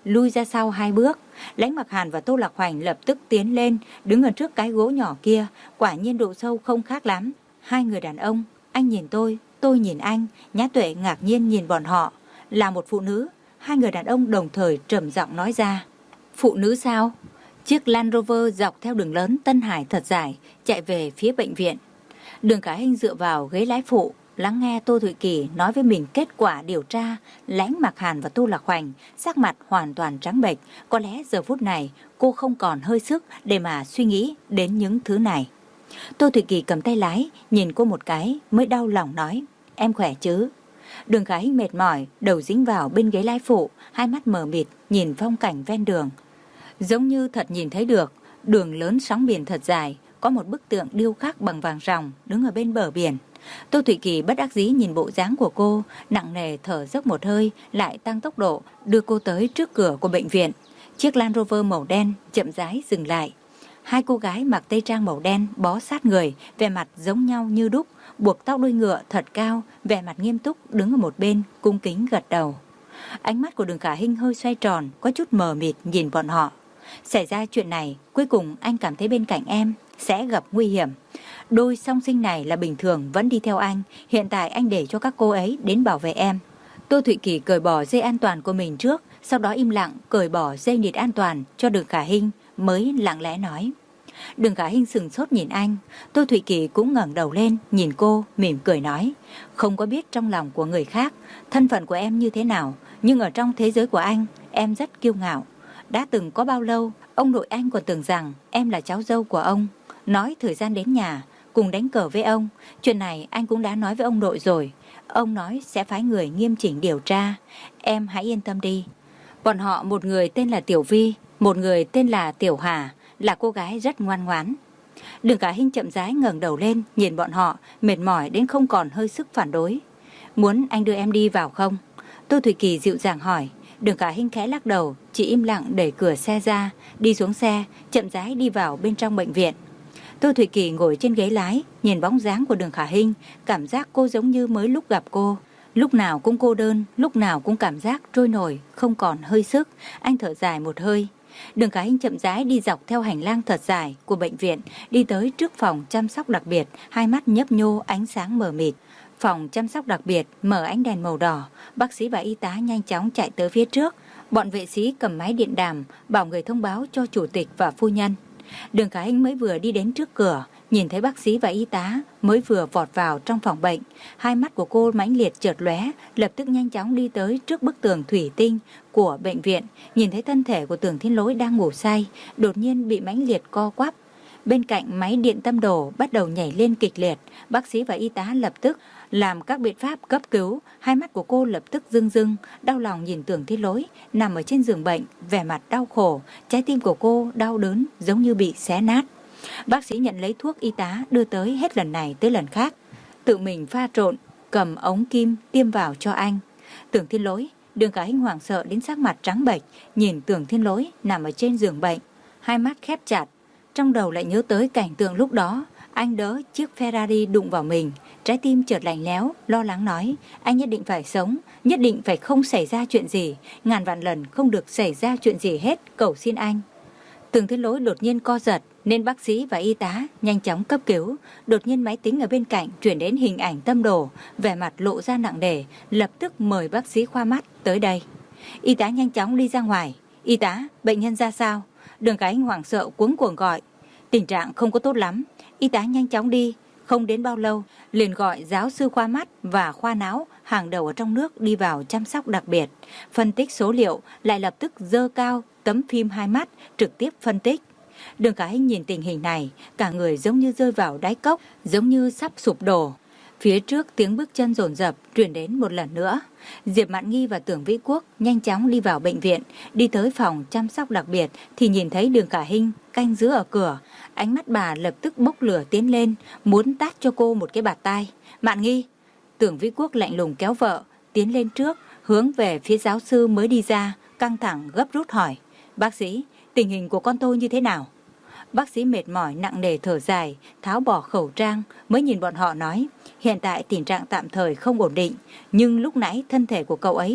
lui ra sau hai bước. Lãnh Mặc Hàn và Tô Lạc Hoành lập tức tiến lên, đứng ở trước cái gỗ nhỏ kia. Quả nhiên độ sâu không khác lắm. Hai người đàn ông, anh nhìn tôi, tôi nhìn anh. Nhã Tuệ ngạc nhiên nhìn bọn họ. Là một phụ nữ. Hai người đàn ông đồng thời trầm giọng nói ra. Phụ nữ sao? Chiếc Land Rover dọc theo đường lớn Tân Hải thật dài, chạy về phía bệnh viện. Đường Khả Hinh dựa vào ghế lái phụ, lắng nghe Tô Thụy Kỳ nói với mình kết quả điều tra. Lãnh Mặc Hàn và Tô Lạc Hoành sắc mặt hoàn toàn trắng bệch. Có lẽ giờ phút này cô không còn hơi sức để mà suy nghĩ đến những thứ này. Tô Thụy Kỳ cầm tay lái, nhìn cô một cái mới đau lòng nói, em khỏe chứ? Đường Khả Hinh mệt mỏi, đầu dính vào bên ghế lái phụ, hai mắt mờ mịt nhìn phong cảnh ven đường. Giống như thật nhìn thấy được, đường lớn sóng biển thật dài, có một bức tượng điêu khắc bằng vàng ròng đứng ở bên bờ biển. Tô Thụy Kỳ bất đắc dĩ nhìn bộ dáng của cô, nặng nề thở dốc một hơi, lại tăng tốc độ, đưa cô tới trước cửa của bệnh viện. Chiếc Land Rover màu đen chậm rãi dừng lại. Hai cô gái mặc tây trang màu đen bó sát người, vẻ mặt giống nhau như đúc, buộc tóc đuôi ngựa thật cao, vẻ mặt nghiêm túc đứng ở một bên, cung kính gật đầu. Ánh mắt của Đường Khả Hinh hơi xoay tròn, có chút mờ mịt nhìn bọn họ. Xảy ra chuyện này, cuối cùng anh cảm thấy bên cạnh em sẽ gặp nguy hiểm. Đôi song sinh này là bình thường vẫn đi theo anh, hiện tại anh để cho các cô ấy đến bảo vệ em. Tô Thụy Kỳ cởi bỏ dây an toàn của mình trước, sau đó im lặng cởi bỏ dây nịt an toàn cho Đường Khả Hinh, mới lặng lẽ nói. Đường Khả Hinh sừng sốt nhìn anh. Tô Thụy Kỳ cũng ngẩng đầu lên nhìn cô, mỉm cười nói, không có biết trong lòng của người khác thân phận của em như thế nào, nhưng ở trong thế giới của anh, em rất kiêu ngạo. Đã từng có bao lâu, ông nội anh còn tưởng rằng em là cháu dâu của ông. Nói thời gian đến nhà, cùng đánh cờ với ông. Chuyện này anh cũng đã nói với ông nội rồi. Ông nói sẽ phái người nghiêm chỉnh điều tra. Em hãy yên tâm đi. Bọn họ một người tên là Tiểu Vi, một người tên là Tiểu Hà, là cô gái rất ngoan ngoãn. Đường Khả Hinh chậm rãi ngẩng đầu lên, nhìn bọn họ, mệt mỏi đến không còn hơi sức phản đối. Muốn anh đưa em đi vào không? Tô Thụy Kỳ dịu dàng hỏi. Đường Khả Hinh khẽ lắc đầu, chỉ im lặng đẩy cửa xe ra, đi xuống xe, chậm rãi đi vào bên trong bệnh viện. Tô Thụy Kỳ ngồi trên ghế lái, nhìn bóng dáng của Đường Khả Hinh, cảm giác cô giống như mới lúc gặp cô. Lúc nào cũng cô đơn, lúc nào cũng cảm giác trôi nổi, không còn hơi sức. Anh thở dài một hơi. Đường Khả Hinh chậm rãi đi dọc theo hành lang thật dài của bệnh viện, đi tới trước phòng chăm sóc đặc biệt, hai mắt nhấp nhô ánh sáng mờ mịt. Phòng chăm sóc đặc biệt mở ánh đèn màu đỏ, bác sĩ và y tá nhanh chóng chạy tới phía trước. Bọn vệ sĩ cầm máy điện đàm, bảo người thông báo cho chủ tịch và phu nhân. Đường Khả Hinh mới vừa đi đến trước cửa, nhìn thấy bác sĩ và y tá mới vừa vọt vào trong phòng bệnh. Hai mắt của cô mãnh liệt chợt lóe, lập tức nhanh chóng đi tới trước bức tường thủy tinh của bệnh viện, nhìn thấy thân thể của Tưởng Thiên Lỗi đang ngủ say, đột nhiên bị mãnh liệt co quắp. Bên cạnh máy điện tâm đồ bắt đầu nhảy lên kịch liệt, bác sĩ và y tá lập tức làm các biện pháp cấp cứu. Hai mắt của cô lập tức rưng rưng, đau lòng nhìn Tưởng Thiên Lỗi nằm ở trên giường bệnh, vẻ mặt đau khổ, trái tim của cô đau đớn giống như bị xé nát. Bác sĩ nhận lấy thuốc y tá đưa tới hết lần này tới lần khác, tự mình pha trộn, cầm ống kim tiêm vào cho anh. Tưởng Thiên Lỗi, Đường Khả Hinh hoảng sợ đến sắc mặt trắng bệch, nhìn Tưởng Thiên Lỗi nằm ở trên giường bệnh, hai mắt khép chặt. Trong đầu lại nhớ tới cảnh tượng lúc đó, anh đỡ chiếc Ferrari đụng vào mình, trái tim chợt lạnh lẽo, lo lắng nói, anh nhất định phải sống, nhất định phải không xảy ra chuyện gì, ngàn vạn lần không được xảy ra chuyện gì hết, cầu xin anh. Tưởng Thiên Lỗi đột nhiên co giật, nên bác sĩ và y tá nhanh chóng cấp cứu. Đột nhiên máy tính ở bên cạnh chuyển đến hình ảnh tâm đồ, vẻ mặt lộ ra nặng nề, lập tức mời bác sĩ khoa mắt tới đây. Y tá nhanh chóng đi ra ngoài. Y tá, bệnh nhân ra sao? Đường Khả Hinh hoảng sợ cuống cuồng gọi. Tình trạng không có tốt lắm. Y tá nhanh chóng đi. Không đến bao lâu, liền gọi giáo sư khoa mắt và khoa não hàng đầu ở trong nước đi vào chăm sóc đặc biệt. Phân tích số liệu, lại lập tức dơ cao tấm phim hai mắt, trực tiếp phân tích. Đường Khả Hinh nhìn tình hình này, cả người giống như rơi vào đáy cốc, giống như sắp sụp đổ. Phía trước tiếng bước chân dồn dập truyền đến một lần nữa. Diệp Mạn Nghi và Tưởng Vĩ Quốc nhanh chóng đi vào bệnh viện, đi tới phòng chăm sóc đặc biệt thì nhìn thấy Đường Khả Hinh canh giữ ở cửa. Ánh mắt bà lập tức bốc lửa tiến lên, muốn tát cho cô một cái bạt tai. Mạn Nghi! Tưởng Vĩ Quốc lạnh lùng kéo vợ tiến lên trước, hướng về phía giáo sư mới đi ra, căng thẳng gấp rút hỏi. Bác sĩ, tình hình của con tôi như thế nào? Bác sĩ mệt mỏi nặng nề thở dài, tháo bỏ khẩu trang, mới nhìn bọn họ nói, hiện tại tình trạng tạm thời không ổn định, nhưng lúc nãy thân thể của cậu ấy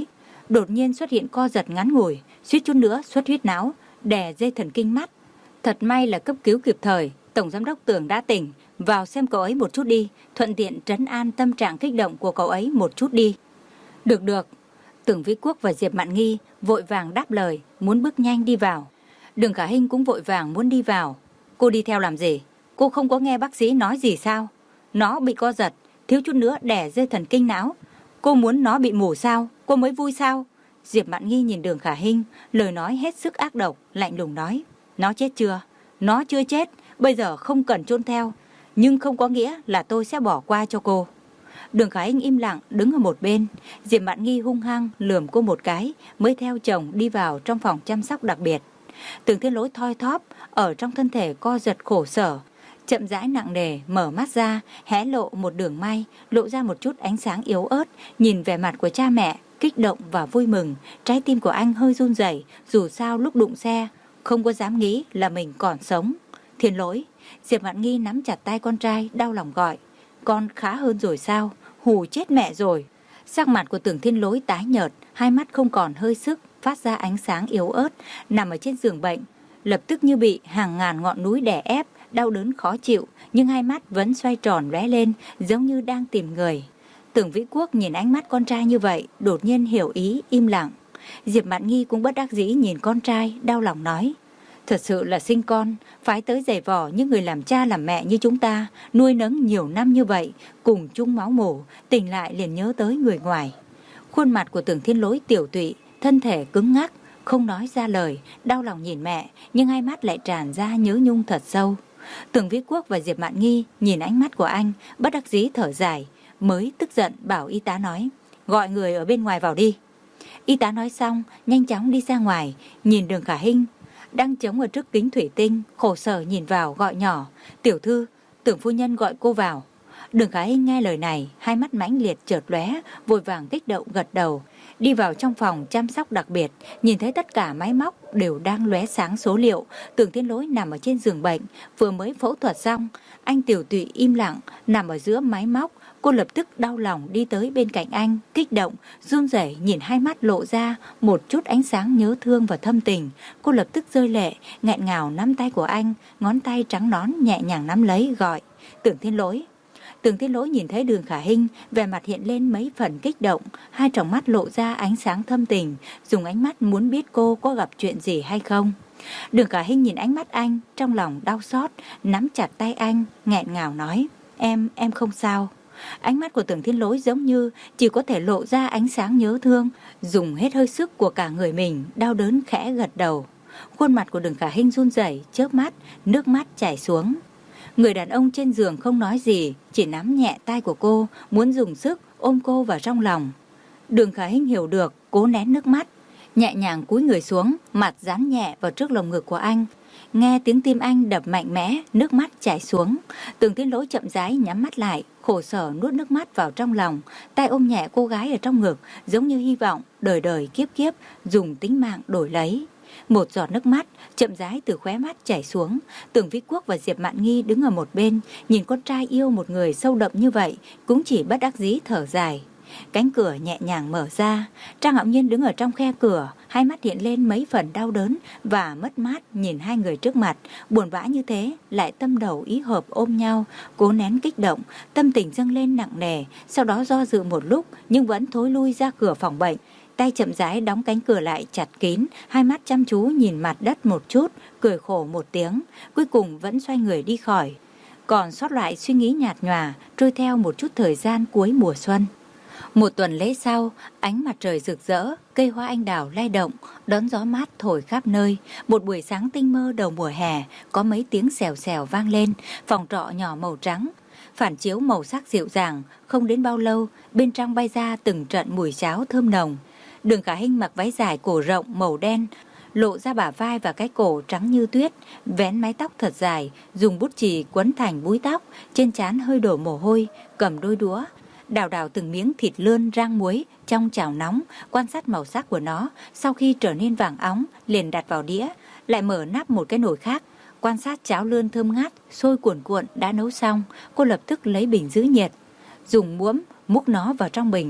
đột nhiên xuất hiện co giật ngắn ngủi, suýt chút nữa xuất huyết não, đè dây thần kinh mắt. Thật may là cấp cứu kịp thời, Tổng Giám đốc Tưởng đã tỉnh, vào xem cậu ấy một chút đi, thuận tiện trấn an tâm trạng kích động của cậu ấy một chút đi. Được được. Tưởng Vĩ Quốc và Diệp Mạn Nghi vội vàng đáp lời, muốn bước nhanh đi vào. Đường Khả Hinh cũng vội vàng muốn đi vào. Cô đi theo làm gì? Cô không có nghe bác sĩ nói gì sao? Nó bị co giật, thiếu chút nữa đè dây thần kinh não. Cô muốn nó bị mù sao? Cô mới vui sao? Diệp Mạn Nghi nhìn Đường Khả Hinh, lời nói hết sức ác độc, lạnh lùng nói. Nó chết chưa? Nó chưa chết, bây giờ không cần chôn theo. Nhưng không có nghĩa là tôi sẽ bỏ qua cho cô. Đường Khả Hinh im lặng đứng ở một bên. Diệp Mạn Nghi hung hăng lườm cô một cái, mới theo chồng đi vào trong phòng chăm sóc đặc biệt. Tưởng Thiên Lỗi thoi thóp ở trong thân thể co giật khổ sở, chậm rãi nặng nề mở mắt ra, hé lộ một đường may, lộ ra một chút ánh sáng yếu ớt, nhìn vẻ mặt của cha mẹ, kích động và vui mừng. Trái tim của anh hơi run rẩy, dù sao lúc đụng xe không có dám nghĩ là mình còn sống. Thiên Lỗi. Diệp Mạn Nghi nắm chặt tay con trai, đau lòng gọi. Con khá hơn rồi sao? Hù chết mẹ rồi. Sắc mặt của Tưởng Thiên Lỗi tái nhợt, hai mắt không còn hơi sức, phát ra ánh sáng yếu ớt, nằm ở trên giường bệnh, lập tức như bị hàng ngàn ngọn núi đè ép, đau đớn khó chịu, nhưng hai mắt vẫn xoay tròn lóe lên, giống như đang tìm người. Tưởng Vĩ Quốc nhìn ánh mắt con trai như vậy, đột nhiên hiểu ý, im lặng. Diệp Mạn Nghi cũng bất đắc dĩ nhìn con trai, đau lòng nói. Thật sự là sinh con, phải tới giày vò những người làm cha làm mẹ như chúng ta, nuôi nấng nhiều năm như vậy, cùng chung máu mủ, tỉnh lại liền nhớ tới người ngoài. Khuôn mặt của Tưởng Thiên Lỗi tiểu tụy, thân thể cứng ngắc, không nói ra lời, đau lòng nhìn mẹ, nhưng hai mắt lại tràn ra nhớ nhung thật sâu. Tưởng Vĩ Quốc và Diệp Mạn Nghi nhìn ánh mắt của anh, bất đắc dĩ thở dài, mới tức giận bảo y tá nói, gọi người ở bên ngoài vào đi. Y tá nói xong, nhanh chóng đi ra ngoài, nhìn Đường Khả Hinh đang chống ở trước kính thủy tinh, khổ sở nhìn vào gọi nhỏ, tiểu thư, Tưởng phu nhân gọi cô vào. Đường Khả Hinh nghe lời này, hai mắt mãnh liệt chợt lóe, vội vàng kích động gật đầu, đi vào trong phòng chăm sóc đặc biệt, nhìn thấy tất cả máy móc đều đang lóe sáng số liệu. Tưởng Thiên Lỗi nằm ở trên giường bệnh, vừa mới phẫu thuật xong, anh tiểu tụy im lặng nằm ở giữa máy móc. Cô lập tức đau lòng đi tới bên cạnh anh, kích động, run rẩy nhìn hai mắt lộ ra một chút ánh sáng nhớ thương và thâm tình. Cô lập tức rơi lệ, nghẹn ngào nắm tay của anh, ngón tay trắng nõn nhẹ nhàng nắm lấy, gọi Tưởng Thiên Lỗi. Tưởng Thiên Lỗi nhìn thấy Đường Khả Hinh, vẻ mặt hiện lên mấy phần kích động, hai tròng mắt lộ ra ánh sáng thâm tình, dùng ánh mắt muốn biết cô có gặp chuyện gì hay không. Đường Khả Hinh nhìn ánh mắt anh, trong lòng đau xót, nắm chặt tay anh, nghẹn ngào nói, em, em không sao. Ánh mắt của Tưởng Thiên Lỗi giống như chỉ có thể lộ ra ánh sáng nhớ thương, dùng hết hơi sức của cả người mình, đau đớn khẽ gật đầu. Khuôn mặt của Đường Khả Hinh run rẩy, chớp mắt, nước mắt chảy xuống. Người đàn ông trên giường không nói gì, chỉ nắm nhẹ tay của cô, muốn dùng sức ôm cô vào trong lòng. Đường Khả Hinh hiểu được, cố nén nước mắt, nhẹ nhàng cúi người xuống, mặt dán nhẹ vào trước lồng ngực của anh. Nghe tiếng tim anh đập mạnh mẽ, nước mắt chảy xuống. Tưởng Thiên Lỗi chậm rãi nhắm mắt lại, khổ sở nuốt nước mắt vào trong lòng, tay ôm nhẹ cô gái ở trong ngực, giống như hy vọng đời đời kiếp kiếp dùng tính mạng đổi lấy. Một giọt nước mắt chậm rãi từ khóe mắt chảy xuống. Tưởng Vĩ Quốc và Diệp Mạn Nghi đứng ở một bên, nhìn con trai yêu một người sâu đậm như vậy, cũng chỉ bất đắc dĩ thở dài. Cánh cửa nhẹ nhàng mở ra, Trang Hạo Nhiên đứng ở trong khe cửa, hai mắt hiện lên mấy phần đau đớn và mất mát nhìn hai người trước mặt, buồn bã như thế, lại tâm đầu ý hợp ôm nhau, cố nén kích động, tâm tình dâng lên nặng nề, sau đó do dự một lúc nhưng vẫn thối lui ra cửa phòng bệnh, tay chậm rãi đóng cánh cửa lại chặt kín, hai mắt chăm chú nhìn mặt đất một chút, cười khổ một tiếng, cuối cùng vẫn xoay người đi khỏi. Còn sót lại suy nghĩ nhạt nhòa, trôi theo một chút thời gian cuối mùa xuân. Một tuần lễ sau, ánh mặt trời rực rỡ, cây hoa anh đào lay động, đón gió mát thổi khắp nơi. Một buổi sáng tinh mơ đầu mùa hè, có mấy tiếng xèo xèo vang lên, phòng trọ nhỏ màu trắng, phản chiếu màu sắc dịu dàng. Không đến bao lâu, bên trong bay ra từng trận mùi cháo thơm nồng. Đường Khả Hinh mặc váy dài cổ rộng màu đen, lộ ra bả vai và cái cổ trắng như tuyết, vén mái tóc thật dài, dùng bút chì quấn thành búi tóc, trên trán hơi đổ mồ hôi, cầm đôi đũa đào đào từng miếng thịt lươn rang muối trong chảo nóng, quan sát màu sắc của nó, sau khi trở nên vàng óng liền đặt vào đĩa, lại mở nắp một cái nồi khác, quan sát cháo lươn thơm ngát sôi cuồn cuộn đã nấu xong. Cô lập tức lấy bình giữ nhiệt, dùng muỗng múc nó vào trong bình,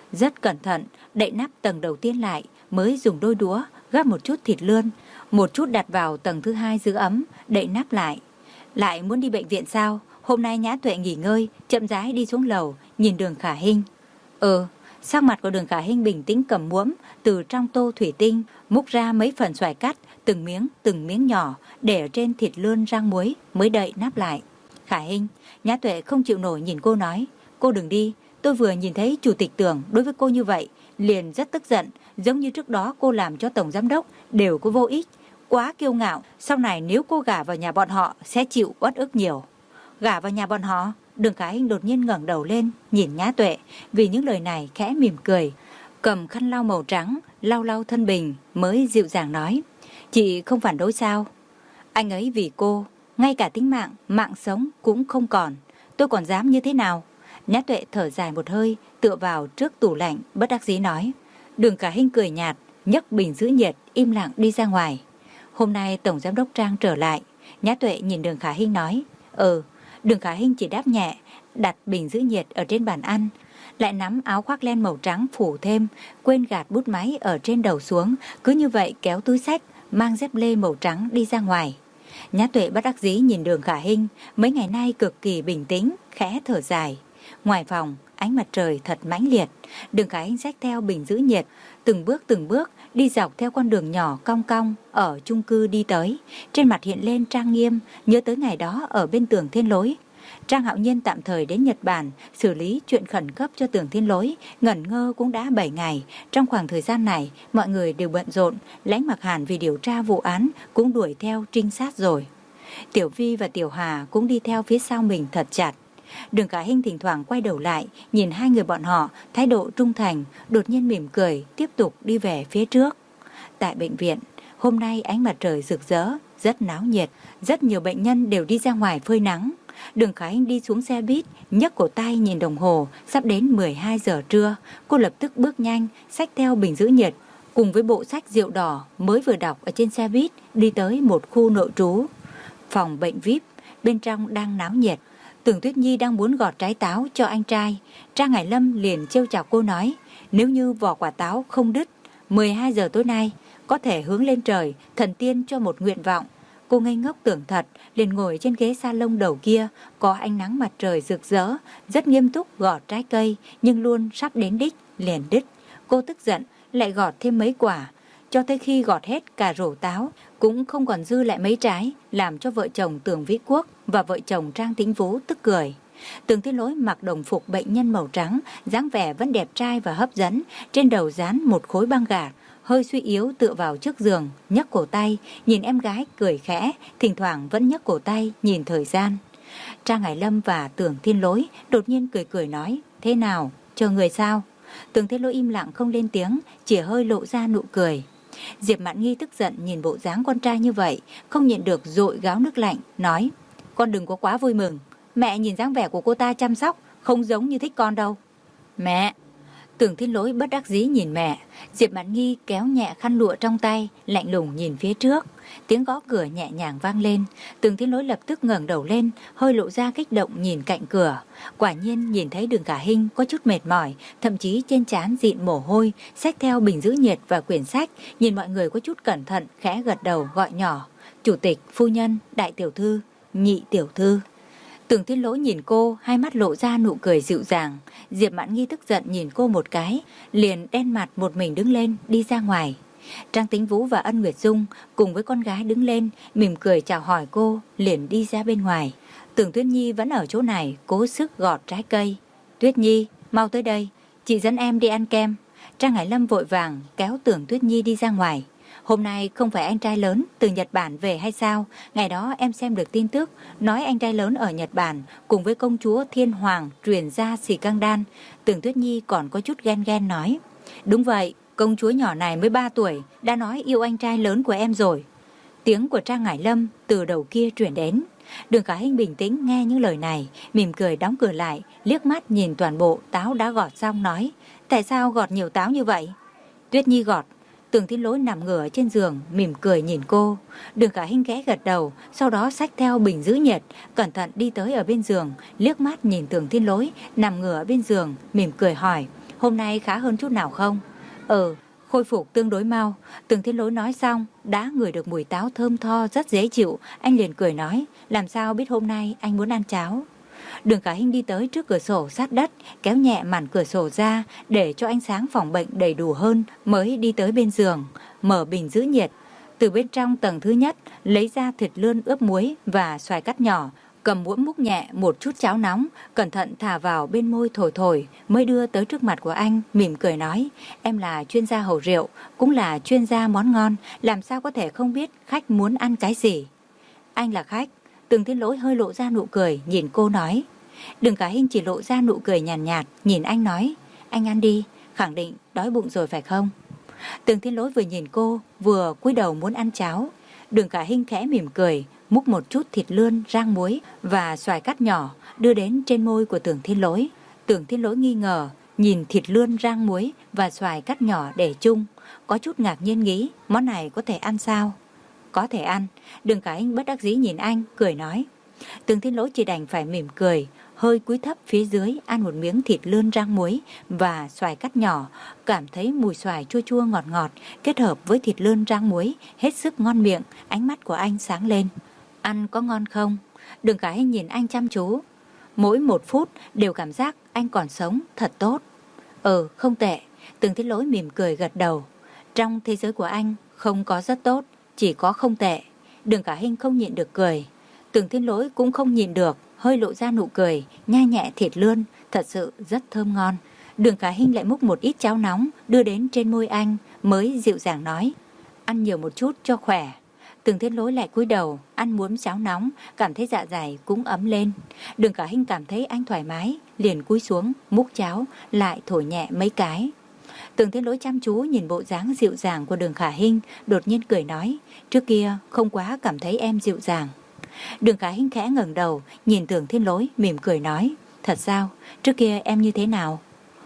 rất cẩn thận đậy nắp tầng đầu tiên lại, mới dùng đôi đũa gắp một chút thịt lươn, một chút đặt vào tầng thứ hai giữ ấm, đậy nắp lại. Lại muốn đi bệnh viện sao? Hôm nay Nhã Tuệ nghỉ ngơi, chậm rãi đi xuống lầu, nhìn Đường Khả Hinh. Ừ, sắc mặt của Đường Khả Hinh bình tĩnh cầm muỗng từ trong tô thủy tinh, múc ra mấy phần xoài cắt, từng miếng từng miếng nhỏ, để ở trên thịt lươn rang muối, mới đậy nắp lại. Khả Hinh, Nhã Tuệ không chịu nổi nhìn cô nói, cô đừng đi, tôi vừa nhìn thấy chủ tịch Tưởng đối với cô như vậy, liền rất tức giận, giống như trước đó cô làm cho tổng giám đốc đều có vô ích, quá kiêu ngạo, sau này nếu cô gả vào nhà bọn họ sẽ chịu uất ức nhiều. Gả vào nhà bọn họ? Đường Khả Hinh đột nhiên ngẩng đầu lên, nhìn Nhã Tuệ, vì những lời này khẽ mỉm cười, cầm khăn lau màu trắng, lau lau thân mình, mới dịu dàng nói, chị không phản đối sao? Anh ấy vì cô, ngay cả tính mạng, mạng sống cũng không còn, tôi còn dám như thế nào? Nhã Tuệ thở dài một hơi, tựa vào trước tủ lạnh, bất đắc dĩ nói. Đường Khả Hinh cười nhạt, nhấc bình giữ nhiệt, im lặng đi ra ngoài. Hôm nay Tổng Giám đốc Trang trở lại. Nhã Tuệ nhìn Đường Khả Hinh nói. Ừ. Đường Khả Hinh chỉ đáp nhẹ, đặt bình giữ nhiệt ở trên bàn ăn, lại nắm áo khoác len màu trắng phủ thêm, quên gạt bút máy ở trên đầu xuống, cứ như vậy kéo túi xách, mang dép lê màu trắng đi ra ngoài. Nhã Tuệ bất đắc dĩ nhìn Đường Khả Hinh, mấy ngày nay cực kỳ bình tĩnh, khẽ thở dài. Ngoài phòng, ánh mặt trời thật mãnh liệt. Đường Khả Hinh xách theo bình giữ nhiệt, từng bước từng bước đi dọc theo con đường nhỏ cong cong ở chung cư đi tới. Trên mặt hiện lên trang nghiêm, nhớ tới ngày đó ở bên Tường Thiên Lối. Trang Hạo Nhiên tạm thời đến Nhật Bản xử lý chuyện khẩn cấp cho Tường Thiên Lối, ngẩn ngơ cũng đã bảy ngày. Trong khoảng thời gian này, mọi người đều bận rộn, Lãnh Mặc Hàn vì điều tra vụ án cũng đuổi theo trinh sát rồi. Tiểu Vi và Tiểu Hà cũng đi theo phía sau mình thật chặt. Đường Khả Hinh thỉnh thoảng quay đầu lại, nhìn hai người bọn họ, thái độ trung thành, đột nhiên mỉm cười, tiếp tục đi về phía trước. Tại bệnh viện, hôm nay ánh mặt trời rực rỡ, rất náo nhiệt, rất nhiều bệnh nhân đều đi ra ngoài phơi nắng. Đường Khả Hinh đi xuống xe buýt, nhấc cổ tay nhìn đồng hồ, sắp đến mười hai giờ trưa. Cô lập tức bước nhanh, xách theo bình giữ nhiệt, cùng với bộ sách rượu đỏ mới vừa đọc ở trên xe buýt, đi tới một khu nội trú. Phòng bệnh vi ai pi, bên trong đang náo nhiệt. Tưởng Tuyết Nhi đang muốn gọt trái táo cho anh trai. Trang Hải Lâm liền trêu chọc cô nói, nếu như vỏ quả táo không đứt, mười hai giờ tối nay có thể hướng lên trời, thần tiên cho một nguyện vọng. Cô ngây ngốc tưởng thật, liền ngồi trên ghế salon đầu kia, có ánh nắng mặt trời rực rỡ, rất nghiêm túc gọt trái cây, nhưng luôn sắp đến đích, liền đứt. Cô tức giận, lại gọt thêm mấy quả, cho tới khi gọt hết cả rổ táo, cũng không còn dư lại mấy trái, làm cho vợ chồng Tưởng Vĩ Quốc và vợ chồng Trang Tĩnh Vũ tức cười. Tường Thiên Lối mặc đồng phục bệnh nhân màu trắng, dáng vẻ vẫn đẹp trai và hấp dẫn, trên đầu dán một khối băng gạc, hơi suy yếu tựa vào trước giường, nhấc cổ tay, nhìn em gái cười khẽ, thỉnh thoảng vẫn nhấc cổ tay nhìn thời gian. Trang Hải Lâm và Tường Thiên Lối đột nhiên cười cười nói, thế nào, chờ người sao? Tường Thiên Lối im lặng không lên tiếng, chỉ hơi lộ ra nụ cười. Diệp Mạn Nghi tức giận nhìn bộ dáng con trai như vậy, không nhịn được dội gáo nước lạnh, nói, con đừng có quá vui mừng, mẹ nhìn dáng vẻ của cô ta chăm sóc, không giống như thích con đâu. Mẹ! Tưởng Thiên Lối bất đắc dĩ nhìn mẹ. Diệp Mạn Nghi kéo nhẹ khăn lụa trong tay, lạnh lùng nhìn phía trước. Tiếng gõ cửa nhẹ nhàng vang lên. Tưởng Thiên Lối lập tức ngẩng đầu lên, hơi lộ ra kích động nhìn cạnh cửa. Quả nhiên nhìn thấy Đường Khả Hinh có chút mệt mỏi, thậm chí trên trán dịn mồ hôi, xách theo bình giữ nhiệt và quyển sách, nhìn mọi người có chút cẩn thận, khẽ gật đầu gọi nhỏ, chủ tịch, phu nhân, đại tiểu thư, nhị tiểu thư. Tưởng Thiên Lỗi nhìn cô, hai mắt lộ ra nụ cười dịu dàng. Diệp Mạn Nghi tức giận nhìn cô một cái, liền đen mặt một mình đứng lên, đi ra ngoài. Trang Tĩnh Vũ và Ân Nguyệt Dung cùng với con gái đứng lên, mỉm cười chào hỏi cô, liền đi ra bên ngoài. Tưởng Tuyết Nhi vẫn ở chỗ này, cố sức gọt trái cây. Tuyết Nhi, mau tới đây, chị dẫn em đi ăn kem. Trang Hải Lâm vội vàng kéo Tưởng Tuyết Nhi đi ra ngoài. Hôm nay không phải anh trai lớn từ Nhật Bản về hay sao? Ngày đó em xem được tin tức, nói anh trai lớn ở Nhật Bản cùng với công chúa Thiên Hoàng truyền ra xì căng đan. Tưởng Tuyết Nhi còn có chút ghen ghen nói. Đúng vậy, công chúa nhỏ này mới ba tuổi, đã nói yêu anh trai lớn của em rồi. Tiếng của Trang Hải Lâm từ đầu kia truyền đến. Đường Khả Hinh bình tĩnh nghe những lời này, mỉm cười đóng cửa lại, liếc mắt nhìn toàn bộ táo đã gọt xong nói. Tại sao gọt nhiều táo như vậy? Tuyết Nhi gọt. Tưởng Thiên Lỗi nằm ngửa trên giường, mỉm cười nhìn cô. Đường Khả Hinh khẽ gật đầu, sau đó xách theo bình giữ nhiệt, cẩn thận đi tới ở bên giường, liếc mắt nhìn Tưởng Thiên Lỗi nằm ngửa bên giường, mỉm cười hỏi, hôm nay khá hơn chút nào không? Ừ, khôi phục tương đối mau. Tưởng Thiên Lỗi nói xong, đã ngửi được mùi táo thơm tho rất dễ chịu. Anh liền cười nói, làm sao biết hôm nay anh muốn ăn cháo? Đường Khả Hinh đi tới trước cửa sổ sát đất, kéo nhẹ màn cửa sổ ra để cho ánh sáng phòng bệnh đầy đủ hơn, mới đi tới bên giường, mở bình giữ nhiệt. Từ bên trong tầng thứ nhất lấy ra thịt lươn ướp muối và xoài cắt nhỏ, cầm muỗng múc nhẹ một chút cháo nóng, cẩn thận thả vào bên môi thổi thổi, mới đưa tới trước mặt của anh, mỉm cười nói, em là chuyên gia hầu rượu, cũng là chuyên gia món ngon, làm sao có thể không biết khách muốn ăn cái gì? Anh là khách. Tưởng Thiên Lỗi hơi lộ ra nụ cười, nhìn cô nói. Đường Khả Hinh chỉ lộ ra nụ cười nhàn nhạt, nhạt, nhìn anh nói, anh ăn đi, khẳng định đói bụng rồi phải không? Tưởng Thiên Lỗi vừa nhìn cô, vừa cúi đầu muốn ăn cháo. Đường Khả Hinh khẽ mỉm cười, múc một chút thịt lươn rang muối và xoài cắt nhỏ đưa đến trên môi của Tưởng Thiên Lỗi. Tưởng Thiên Lỗi nghi ngờ, nhìn thịt lươn rang muối và xoài cắt nhỏ để chung, có chút ngạc nhiên nghĩ, món này có thể ăn sao? Có thể ăn. Đường Khả Hinh bất đắc dĩ nhìn anh, cười nói. Tưởng Thiên Lỗi chỉ đành phải mỉm cười, hơi cúi thấp phía dưới ăn một miếng thịt lươn rang muối và xoài cắt nhỏ, cảm thấy mùi xoài chua chua ngọt ngọt kết hợp với thịt lươn rang muối hết sức ngon miệng. Ánh mắt của anh sáng lên. Ăn có ngon không? Đường Khả Hinh nhìn anh chăm chú. Mỗi một phút đều cảm giác anh còn sống, thật tốt. Ừ, không tệ. Tưởng Thiên Lỗi mỉm cười gật đầu. Trong thế giới của anh không có rất tốt, chỉ có không tệ. Đường Khả Hinh không nhịn được cười. Tưởng Thiên Lỗi cũng không nhịn được, hơi lộ ra nụ cười, nhai nhẹ thịt lươn, thật sự rất thơm ngon. Đường Khả Hinh lại múc một ít cháo nóng đưa đến trên môi anh, mới dịu dàng nói, ăn nhiều một chút cho khỏe. Tưởng Thiên Lỗi lại cúi đầu ăn muỗng cháo nóng, cảm thấy dạ dày cũng ấm lên. Đường Khả Hinh cảm thấy anh thoải mái, liền cúi xuống múc cháo, lại thổi nhẹ mấy cái. Tưởng Thiên Lỗi chăm chú nhìn bộ dáng dịu dàng của Đường Khả Hinh, đột nhiên cười nói, trước kia không quá cảm thấy em dịu dàng. Đường Khả Hinh khẽ ngẩng đầu, nhìn Tưởng Thiên Lỗi mỉm cười nói, thật sao, trước kia em như thế nào?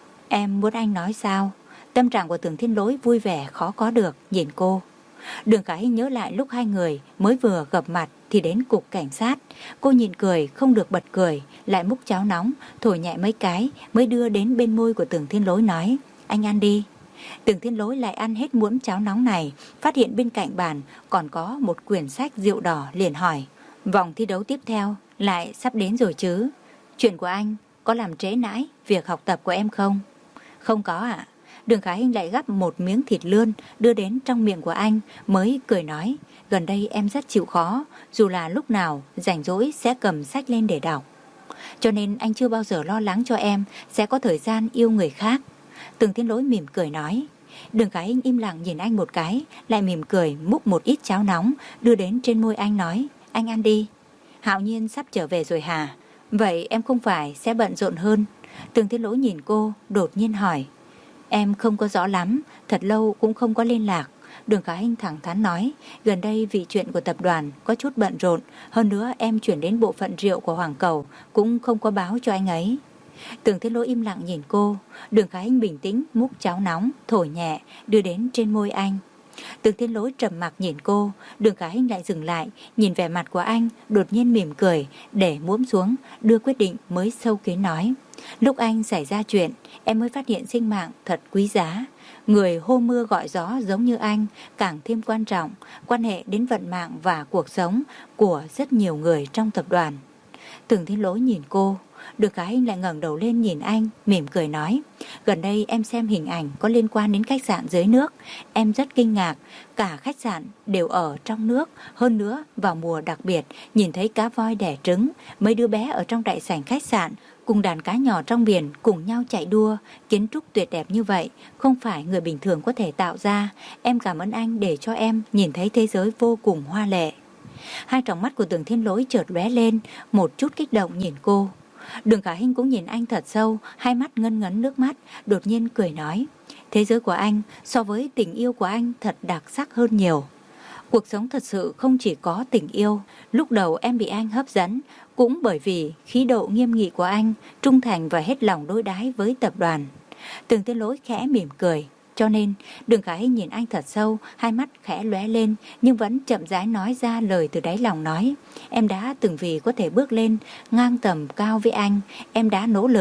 Em muốn anh nói sao? Tâm trạng của Tưởng Thiên Lỗi vui vẻ khó có được, nhìn cô. Đường Khả Hinh nhớ lại lúc hai người mới vừa gặp mặt thì đến cục cảnh sát. Cô nhịn cười, không được bật cười, lại múc cháo nóng, thổi nhẹ mấy cái, mới đưa đến bên môi của Tưởng Thiên Lỗi nói, anh ăn đi. Tưởng Thiên Lỗi lại ăn hết muỗng cháo nóng này, phát hiện bên cạnh bàn còn có một quyển sách rượu đỏ, liền hỏi, vòng thi đấu tiếp theo lại sắp đến rồi chứ? Chuyện của anh có làm trễ nãi việc học tập của em không? Không có ạ. Đường Khả Hinh lại gắp một miếng thịt lươn đưa đến trong miệng của anh, mới cười nói, gần đây em rất chịu khó, dù là lúc nào rảnh rỗi sẽ cầm sách lên để đọc. Cho nên anh chưa bao giờ lo lắng cho em sẽ có thời gian yêu người khác. Tưởng Thiên Lỗi mỉm cười nói. Đường Khả Hinh im lặng nhìn anh một cái, lại mỉm cười múc một ít cháo nóng đưa đến trên môi anh nói, anh ăn đi. Hạo Nhiên sắp trở về rồi hả? Vậy em không phải sẽ bận rộn hơn? Tưởng Thiên Lỗi nhìn cô, đột nhiên hỏi. Em không có rõ lắm, thật lâu cũng không có liên lạc. Đường Khả Hinh thẳng thắn nói, gần đây vì chuyện của tập đoàn có chút bận rộn, hơn nữa em chuyển đến bộ phận rượu của Hoàng Cầu, cũng không có báo cho anh ấy. Tưởng Thiên Lỗi im lặng nhìn cô. Đường Khả Hinh bình tĩnh múc cháo nóng, thổi nhẹ, đưa đến trên môi anh. Tưởng Thiên Lỗi trầm mặc nhìn cô. Đường Khả Hinh lại dừng lại, nhìn vẻ mặt của anh, đột nhiên mỉm cười, để muỗng xuống, đưa quyết định mới sâu kín nói. Lúc anh xảy ra chuyện, em mới phát hiện sinh mạng thật quý giá. Người hô mưa gọi gió giống như anh càng thêm quan trọng, quan hệ đến vận mạng và cuộc sống của rất nhiều người trong tập đoàn. Tưởng Thiên Lỗi nhìn cô. Đường Khả Hinh lại ngẩng đầu lên nhìn anh, mỉm cười nói, gần đây em xem hình ảnh có liên quan đến khách sạn dưới nước, em rất kinh ngạc, cả khách sạn đều ở trong nước, hơn nữa vào mùa đặc biệt nhìn thấy cá voi đẻ trứng, mấy đứa bé ở trong đại sảnh khách sạn cùng đàn cá nhỏ trong biển cùng nhau chạy đua, kiến trúc tuyệt đẹp như vậy không phải người bình thường có thể tạo ra. Em cảm ơn anh để cho em nhìn thấy thế giới vô cùng hoa lệ. Hai tròng mắt của Tưởng Thiên Lỗi chợt lóe lên, một chút kích động nhìn cô. Đường Khả Hinh cũng nhìn anh thật sâu, hai mắt ngân ngấn nước mắt, đột nhiên cười nói, thế giới của anh so với tình yêu của anh thật đặc sắc hơn nhiều. Cuộc sống thật sự không chỉ có tình yêu. Lúc đầu em bị anh hấp dẫn cũng bởi vì khí độ nghiêm nghị của anh, trung thành và hết lòng đối đãi với tập đoàn. Tưởng Thiên Lỗi khẽ mỉm cười. Cho nên Đường Khả Hinh nhìn anh thật sâu, hai mắt khẽ lóe lên, nhưng vẫn chậm rãi nói ra lời từ đáy lòng nói, em đã từng vì có thể bước lên ngang tầm cao với anh, em đã nỗ lực.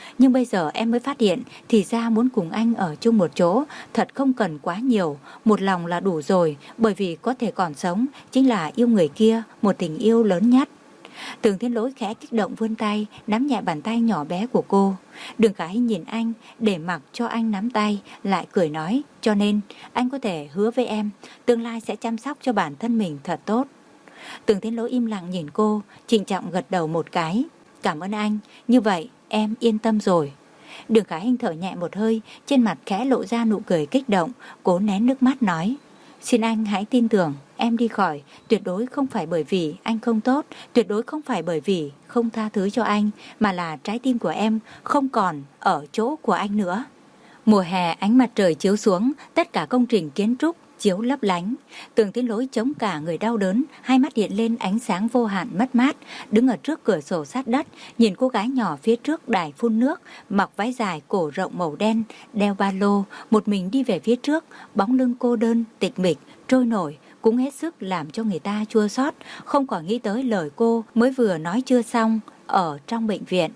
Nhưng bây giờ em mới phát hiện thì ra muốn cùng anh ở chung một chỗ thật không cần quá nhiều, một lòng là đủ rồi, bởi vì có thể còn sống chính là yêu người kia, một tình yêu lớn nhất. Tường Thiên Lỗi khẽ kích động vươn tay nắm nhẹ bàn tay nhỏ bé của cô. Đường Khả Hinh nhìn anh, để mặc cho anh nắm tay, lại cười nói, cho nên anh có thể hứa với em tương lai sẽ chăm sóc cho bản thân mình thật tốt. Tường Thiên Lỗi im lặng nhìn cô, trịnh trọng gật đầu một cái. Cảm ơn anh, như vậy em yên tâm rồi. Đường Khả Hinh thở nhẹ một hơi, trên mặt khẽ lộ ra nụ cười kích động, cố nén nước mắt nói, xin anh hãy tin tưởng, em đi khỏi tuyệt đối không phải bởi vì anh không tốt, tuyệt đối không phải bởi vì không tha thứ cho anh, mà là trái tim của em không còn ở chỗ của anh nữa. Mùa hè ánh mặt trời chiếu xuống, tất cả công trình kiến trúc chiếu lấp lánh. Tường Thiên Lỗi chống cả người đau đớn, hai mắt hiện lên ánh sáng vô hạn mất mát, đứng ở trước cửa sổ sát đất, nhìn cô gái nhỏ phía trước đài phun nước, mặc váy dài cổ rộng màu đen, đeo ba lô, một mình đi về phía trước, bóng lưng cô đơn, tịch mịch, trôi nổi, cũng hết sức làm cho người ta chua xót, không còn nghĩ tới lời cô mới vừa nói chưa xong ở trong bệnh viện.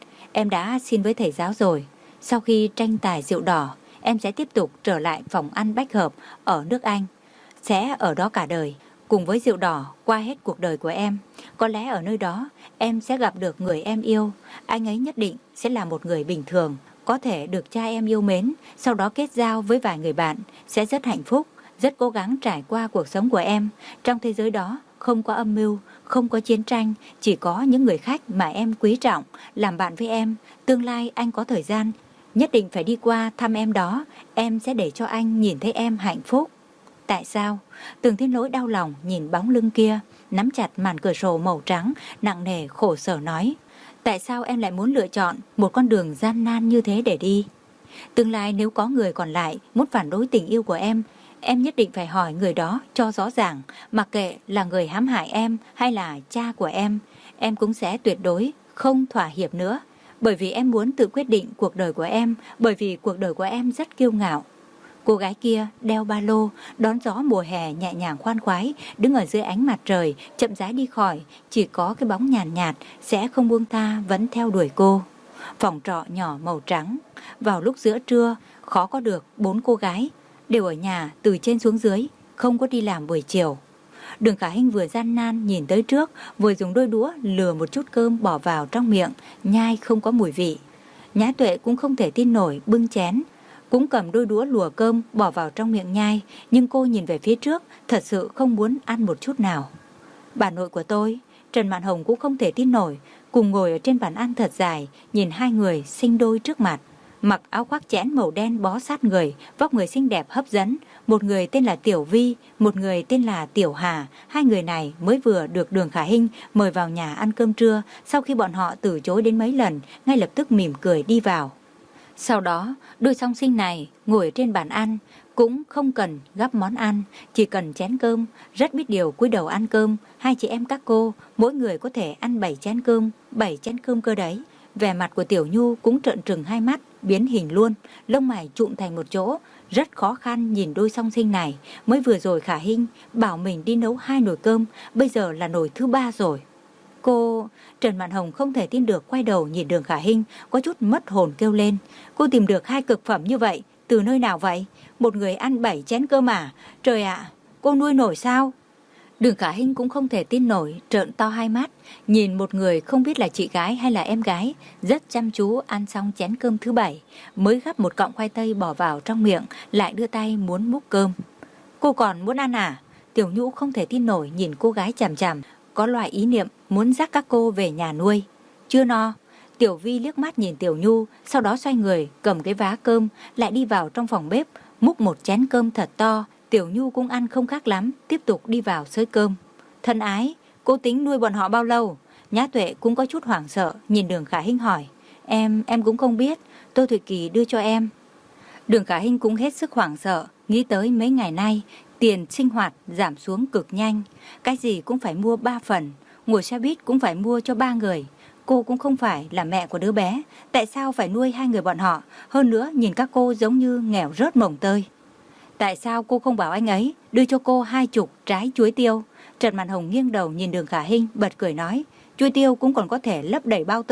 Em đã xin với thầy giáo rồi, sau khi tranh tài rượu đỏ, em sẽ tiếp tục trở lại phòng ăn Bách Hợp ở nước Anh. Sẽ ở đó cả đời, cùng với rượu đỏ qua hết cuộc đời của em. Có lẽ ở nơi đó em sẽ gặp được người em yêu. Anh ấy nhất định sẽ là một người bình thường, có thể được cha em yêu mến, sau đó kết giao với vài người bạn, sẽ rất hạnh phúc, rất cố gắng trải qua cuộc sống của em. Trong thế giới đó không có âm mưu, không có chiến tranh, chỉ có những người khách mà em quý trọng, làm bạn với em. Tương lai anh có thời gian nhất định phải đi qua thăm em đó, em sẽ để cho anh nhìn thấy em hạnh phúc. Tại sao? Tường Thiên Lỗi đau lòng nhìn bóng lưng kia, nắm chặt màn cửa sổ màu trắng, nặng nề khổ sở nói, tại sao em lại muốn lựa chọn một con đường gian nan như thế để đi? Tương lai nếu có người còn lại muốn phản đối tình yêu của em, em nhất định phải hỏi người đó cho rõ ràng, mặc kệ là người hãm hại em hay là cha của em, em cũng sẽ tuyệt đối không thỏa hiệp nữa. Bởi vì em muốn tự quyết định cuộc đời của em, bởi vì cuộc đời của em rất kiêu ngạo. Cô gái kia đeo ba lô, đón gió mùa hè nhẹ nhàng khoan khoái, đứng ở dưới ánh mặt trời, chậm rãi đi khỏi, chỉ có cái bóng nhàn nhạt, nhạt, sẽ không buông tha vẫn theo đuổi cô. Phòng trọ nhỏ màu trắng, vào lúc giữa trưa, khó có được bốn cô gái, đều ở nhà từ trên xuống dưới, không có đi làm buổi chiều. Đường Khả Hinh vừa gian nan nhìn tới trước, vừa dùng đôi đũa lừa một chút cơm bỏ vào trong miệng, nhai không có mùi vị. Nhã Tuệ cũng không thể tin nổi, bưng chén, cũng cầm đôi đũa lùa cơm bỏ vào trong miệng nhai, nhưng cô nhìn về phía trước, thật sự không muốn ăn một chút nào. Bà nội của tôi, Trần Mạn Hồng cũng không thể tin nổi, cùng ngồi ở trên bàn ăn thật dài, nhìn hai người sinh đôi trước mặt. Mặc áo khoác chẽn màu đen bó sát người, vóc người xinh đẹp hấp dẫn. Một người tên là Tiểu Vi, một người tên là Tiểu Hà. Hai người này mới vừa được Đường Khả Hinh mời vào nhà ăn cơm trưa. Sau khi bọn họ từ chối đến mấy lần, ngay lập tức mỉm cười đi vào. Sau đó, đôi song sinh này ngồi trên bàn ăn, cũng không cần gắp món ăn, chỉ cần chén cơm, rất biết điều cúi đầu ăn cơm. Hai chị em các cô, mỗi người có thể ăn bảy chén cơm, bảy chén cơm cơ đấy. Vẻ mặt của Tiểu Nhu cũng trợn trừng hai mắt, biến hình luôn, lông mày trụm thành một chỗ, rất khó khăn nhìn đôi song sinh này. Mới vừa rồi Khả Hinh bảo mình đi nấu hai nồi cơm, bây giờ là nồi thứ ba rồi. Cô... Trần Mạn Hồng không thể tin được, quay đầu nhìn Đường Khả Hinh, có chút mất hồn kêu lên. Cô tìm được hai cực phẩm như vậy, từ nơi nào vậy? Một người ăn bảy chén cơm à? Trời ạ, cô nuôi nổi sao? Đường Khả Hinh cũng không thể tin nổi, trợn to hai mắt, nhìn một người không biết là chị gái hay là em gái, rất chăm chú ăn xong chén cơm thứ bảy, mới gắp một cọng khoai tây bỏ vào trong miệng, lại đưa tay muốn múc cơm. Cô còn muốn ăn à? Tiểu Nhũ không thể tin nổi nhìn cô gái chằm chằm, có loại ý niệm muốn dắt các cô về nhà nuôi. Chưa no. Tiểu Vi liếc mắt nhìn Tiểu Nhu, sau đó xoay người, cầm cái vá cơm, lại đi vào trong phòng bếp, múc một chén cơm thật to. Tiểu Nhu cũng ăn không khác lắm, tiếp tục đi vào xới cơm. Thân ái, cô tính nuôi bọn họ bao lâu? Nhã Tuệ cũng có chút hoảng sợ, nhìn Đường Khả Hinh hỏi. Em, em cũng không biết, Tô Thụy Kỳ đưa cho em. Đường Khả Hinh cũng hết sức hoảng sợ, nghĩ tới mấy ngày nay, tiền sinh hoạt giảm xuống cực nhanh. Cái gì cũng phải mua ba phần, ngồi xe buýt cũng phải mua cho ba người. Cô cũng không phải là mẹ của đứa bé, tại sao phải nuôi hai người bọn họ? Hơn nữa nhìn các cô giống như nghèo rớt mồng tơi. Tại sao cô không bảo anh ấy đưa cho cô hai chục trái chuối tiêu? Trần Mạn Hồng nghiêng đầu nhìn Đường Khả Hinh, bật cười nói, chuối tiêu cũng còn có thể lấp đầy bao tử,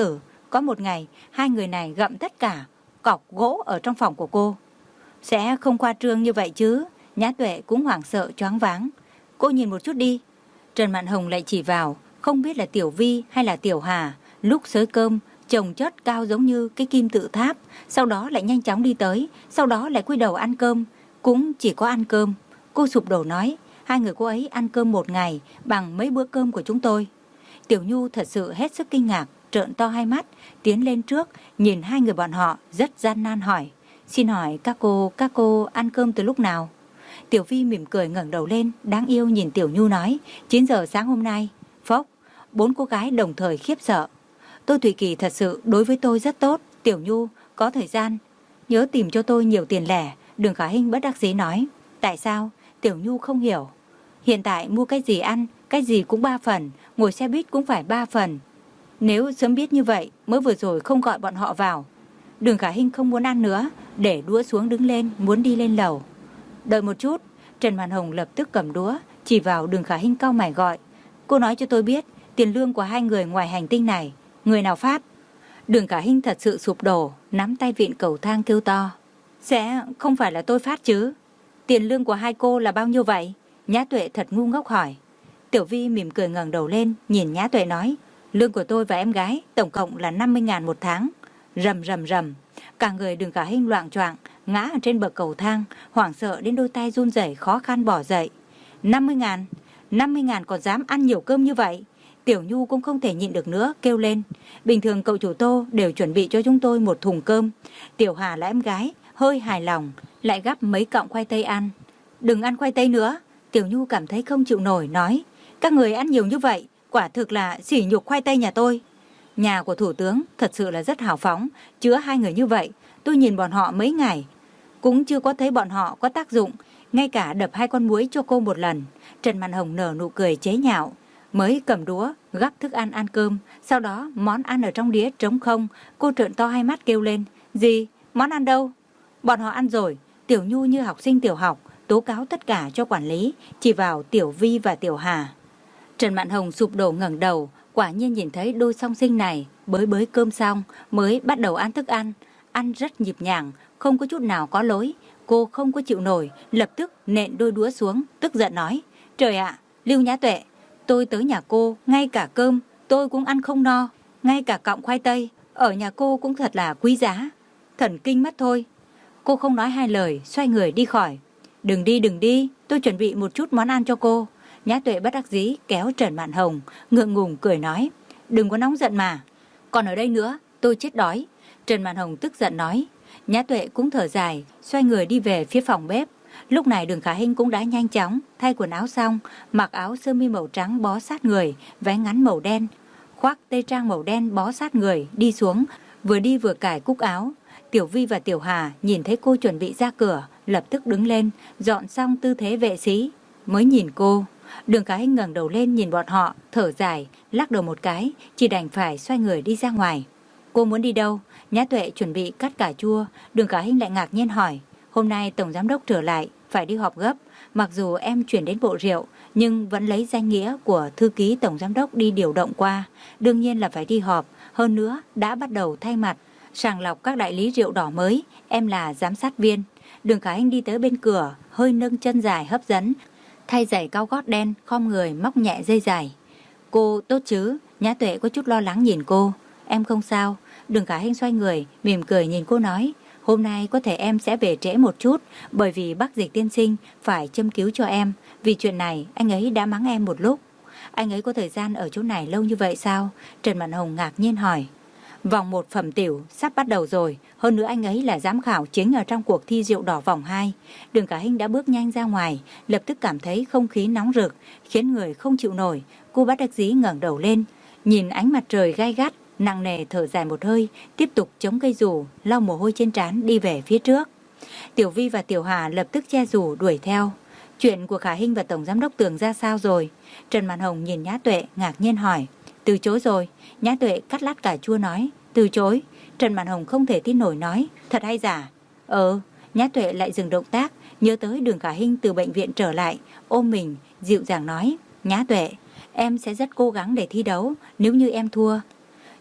có một ngày hai người này gặm tất cả cọc gỗ ở trong phòng của cô. Sẽ không khoa trương như vậy chứ? Nhã Tuệ cũng hoảng sợ choáng váng. Cô nhìn một chút đi. Trần Mạn Hồng lại chỉ vào, không biết là Tiểu Vi hay là Tiểu Hà, lúc xới cơm chồng chất cao giống như cái kim tự tháp, sau đó lại nhanh chóng đi tới, sau đó lại cúi đầu ăn cơm, cũng chỉ có ăn cơm. Cô sụp đổ nói, hai người cô ấy ăn cơm một ngày bằng mấy bữa cơm của chúng tôi. Tiểu Nhu thật sự hết sức kinh ngạc, trợn to hai mắt, tiến lên trước, nhìn hai người bọn họ rất gian nan hỏi, xin hỏi các cô, các cô ăn cơm từ lúc nào? Tiểu Vi mỉm cười ngẩng đầu lên, đáng yêu nhìn Tiểu Nhu nói, chín giờ sáng hôm nay. Phốc, bốn cô gái đồng thời khiếp sợ. Tô Thủy Kỳ thật sự đối với tôi rất tốt. Tiểu Nhu, có thời gian nhớ tìm cho tôi nhiều tiền lẻ. Đường Khả Hinh bất đắc dĩ nói. Tại sao? Tiểu Nhu không hiểu. Hiện tại mua cái gì ăn, cái gì cũng ba phần, ngồi xe buýt cũng phải ba phần. Nếu sớm biết như vậy, mới vừa rồi không gọi bọn họ vào. Đường Khả Hinh không muốn ăn nữa, để đũa xuống đứng lên, muốn đi lên lầu. Đợi một chút. Trần Mạn Hồng lập tức cầm đũa, chỉ vào Đường Khả Hinh cau mày gọi. Cô nói cho tôi biết, tiền lương của hai người ngoài hành tinh này, người nào phát? Đường Khả Hinh thật sự sụp đổ, nắm tay vịn cầu thang kêu to. Sẽ không phải là tôi phát chứ? Tiền lương của hai cô là bao nhiêu vậy? Nhã Tuệ thật ngu ngốc hỏi. Tiểu Vi mỉm cười ngẩng đầu lên, nhìn Nhã Tuệ nói. Lương của tôi và em gái tổng cộng là năm mươi ngàn một tháng. Rầm rầm rầm. Cả người Đường Khả Hinh loạng choạng ngã ở trên bậc cầu thang, hoảng sợ đến đôi tay run rẩy khó khăn bỏ dậy. năm mươi ngàn? năm mươi ngàn còn dám ăn nhiều cơm như vậy? Tiểu Nhu cũng không thể nhịn được nữa, kêu lên. Bình thường cậu chủ Tô đều chuẩn bị cho chúng tôi một thùng cơm. Tiểu Hà là em gái, hơi hài lòng, lại gắp mấy cọng khoai tây ăn. Đừng ăn khoai tây nữa. Tiểu Nhu cảm thấy không chịu nổi, nói. Các người ăn nhiều như vậy, quả thực là sỉ nhục khoai tây nhà tôi. Nhà của thủ tướng thật sự là rất hào phóng, chứa hai người như vậy. Tôi nhìn bọn họ mấy ngày, cũng chưa có thấy bọn họ có tác dụng, ngay cả đập hai con muối cho cô một lần. Trần Mạn Hồng nở nụ cười chế nhạo, mới cầm đũa gắp thức ăn ăn cơm, sau đó món ăn ở trong đĩa trống không. Cô trợn to hai mắt kêu lên, gì? Món ăn đâu? Bọn họ ăn rồi. Tiểu Nhu như học sinh tiểu học, tố cáo tất cả cho quản lý, chỉ vào Tiểu Vi và Tiểu Hà. Trần Mạn Hồng sụp đổ ngẩng đầu, quả nhiên nhìn thấy đôi song sinh này bới bới cơm xong mới bắt đầu ăn thức ăn, ăn rất nhịp nhàng, không có chút nào có lối. Cô không có chịu nổi, lập tức nện đôi đũa xuống, tức giận nói, trời ạ, Lưu Nhã Tuệ, tôi tới nhà cô, ngay cả cơm tôi cũng ăn không no, ngay cả cọng khoai tây ở nhà cô cũng thật là quý giá. Thần kinh mất thôi. Cô không nói hai lời, xoay người đi khỏi. Đừng đi, đừng đi, tôi chuẩn bị một chút món ăn cho cô. Nhã Tuệ bất đắc dĩ kéo Trần Mạn Hồng, ngượng ngùng cười nói, đừng có nóng giận mà. Còn ở đây nữa, tôi chết đói. Trần Mạn Hồng tức giận nói. Nhã Tuệ cũng thở dài, xoay người đi về phía phòng bếp. Lúc này Đường Khả Hinh cũng đã nhanh chóng thay quần áo xong, mặc áo sơ mi màu trắng bó sát người, váy ngắn màu đen, khoác tây trang màu đen bó sát người, đi xuống, vừa đi vừa cài cúc áo. Tiểu Vi và Tiểu Hà nhìn thấy cô chuẩn bị ra cửa, lập tức đứng lên, dọn xong tư thế vệ sĩ, mới nhìn cô. Đường Khả Hinh ngẩng đầu lên nhìn bọn họ, thở dài, lắc đầu một cái, chỉ đành phải xoay người đi ra ngoài. Cô muốn đi đâu? Nhã Tuệ chuẩn bị cắt cà chua. Đường Khả Hinh lại ngạc nhiên hỏi, hôm nay Tổng Giám Đốc trở lại, phải đi họp gấp. Mặc dù em chuyển đến bộ rượu, nhưng vẫn lấy danh nghĩa của thư ký Tổng Giám Đốc đi điều động qua. Đương nhiên là phải đi họp, hơn nữa đã bắt đầu thay mặt sàng lọc các đại lý rượu đỏ mới. Em là giám sát viên. Đường Khả Hinh đi tới bên cửa, hơi nâng chân dài hấp dẫn, thay giày cao gót đen, khom người móc nhẹ dây dài. Cô tốt chứ? Nhã Tuệ có chút lo lắng nhìn cô. Em không sao. Đường Khả Hinh xoay người, mỉm cười nhìn cô nói, hôm nay có thể em sẽ về trễ một chút, bởi vì bác Dịch tiên sinh phải châm cứu cho em. Vì chuyện này, anh ấy đã mắng em một lúc. Anh ấy có thời gian ở chỗ này lâu như vậy sao? Trần Mạn Hồng ngạc nhiên hỏi. Vòng một phẩm tiểu sắp bắt đầu rồi, hơn nữa anh ấy là giám khảo chính ở trong cuộc thi rượu đỏ vòng hai. Đường Khả Hinh đã bước nhanh ra ngoài, lập tức cảm thấy không khí nóng rực, khiến người không chịu nổi. Cô bất đắc dĩ ngẩng đầu lên, nhìn ánh mặt trời gay gắt, nặng nề thở dài một hơi, tiếp tục chống cây dù, lau mồ hôi trên trán đi về phía trước. Tiểu Vi và Tiểu Hà lập tức che dù đuổi theo. Chuyện của Khả Hinh và Tổng Giám đốc Tường ra sao rồi? Trần Mạn Hồng nhìn Nhã Tuệ ngạc nhiên hỏi. Từ chối rồi. Nhã Tuệ cắt lát cà chua nói. Từ chối. Trần Mạn Hồng không thể tin nổi nói. Thật hay giả? Ờ. Nhã Tuệ lại dừng động tác, nhớ tới Đường Khả Hinh từ bệnh viện trở lại, ôm mình dịu dàng nói. Nhã Tuệ, em sẽ rất cố gắng để thi đấu. Nếu như em thua,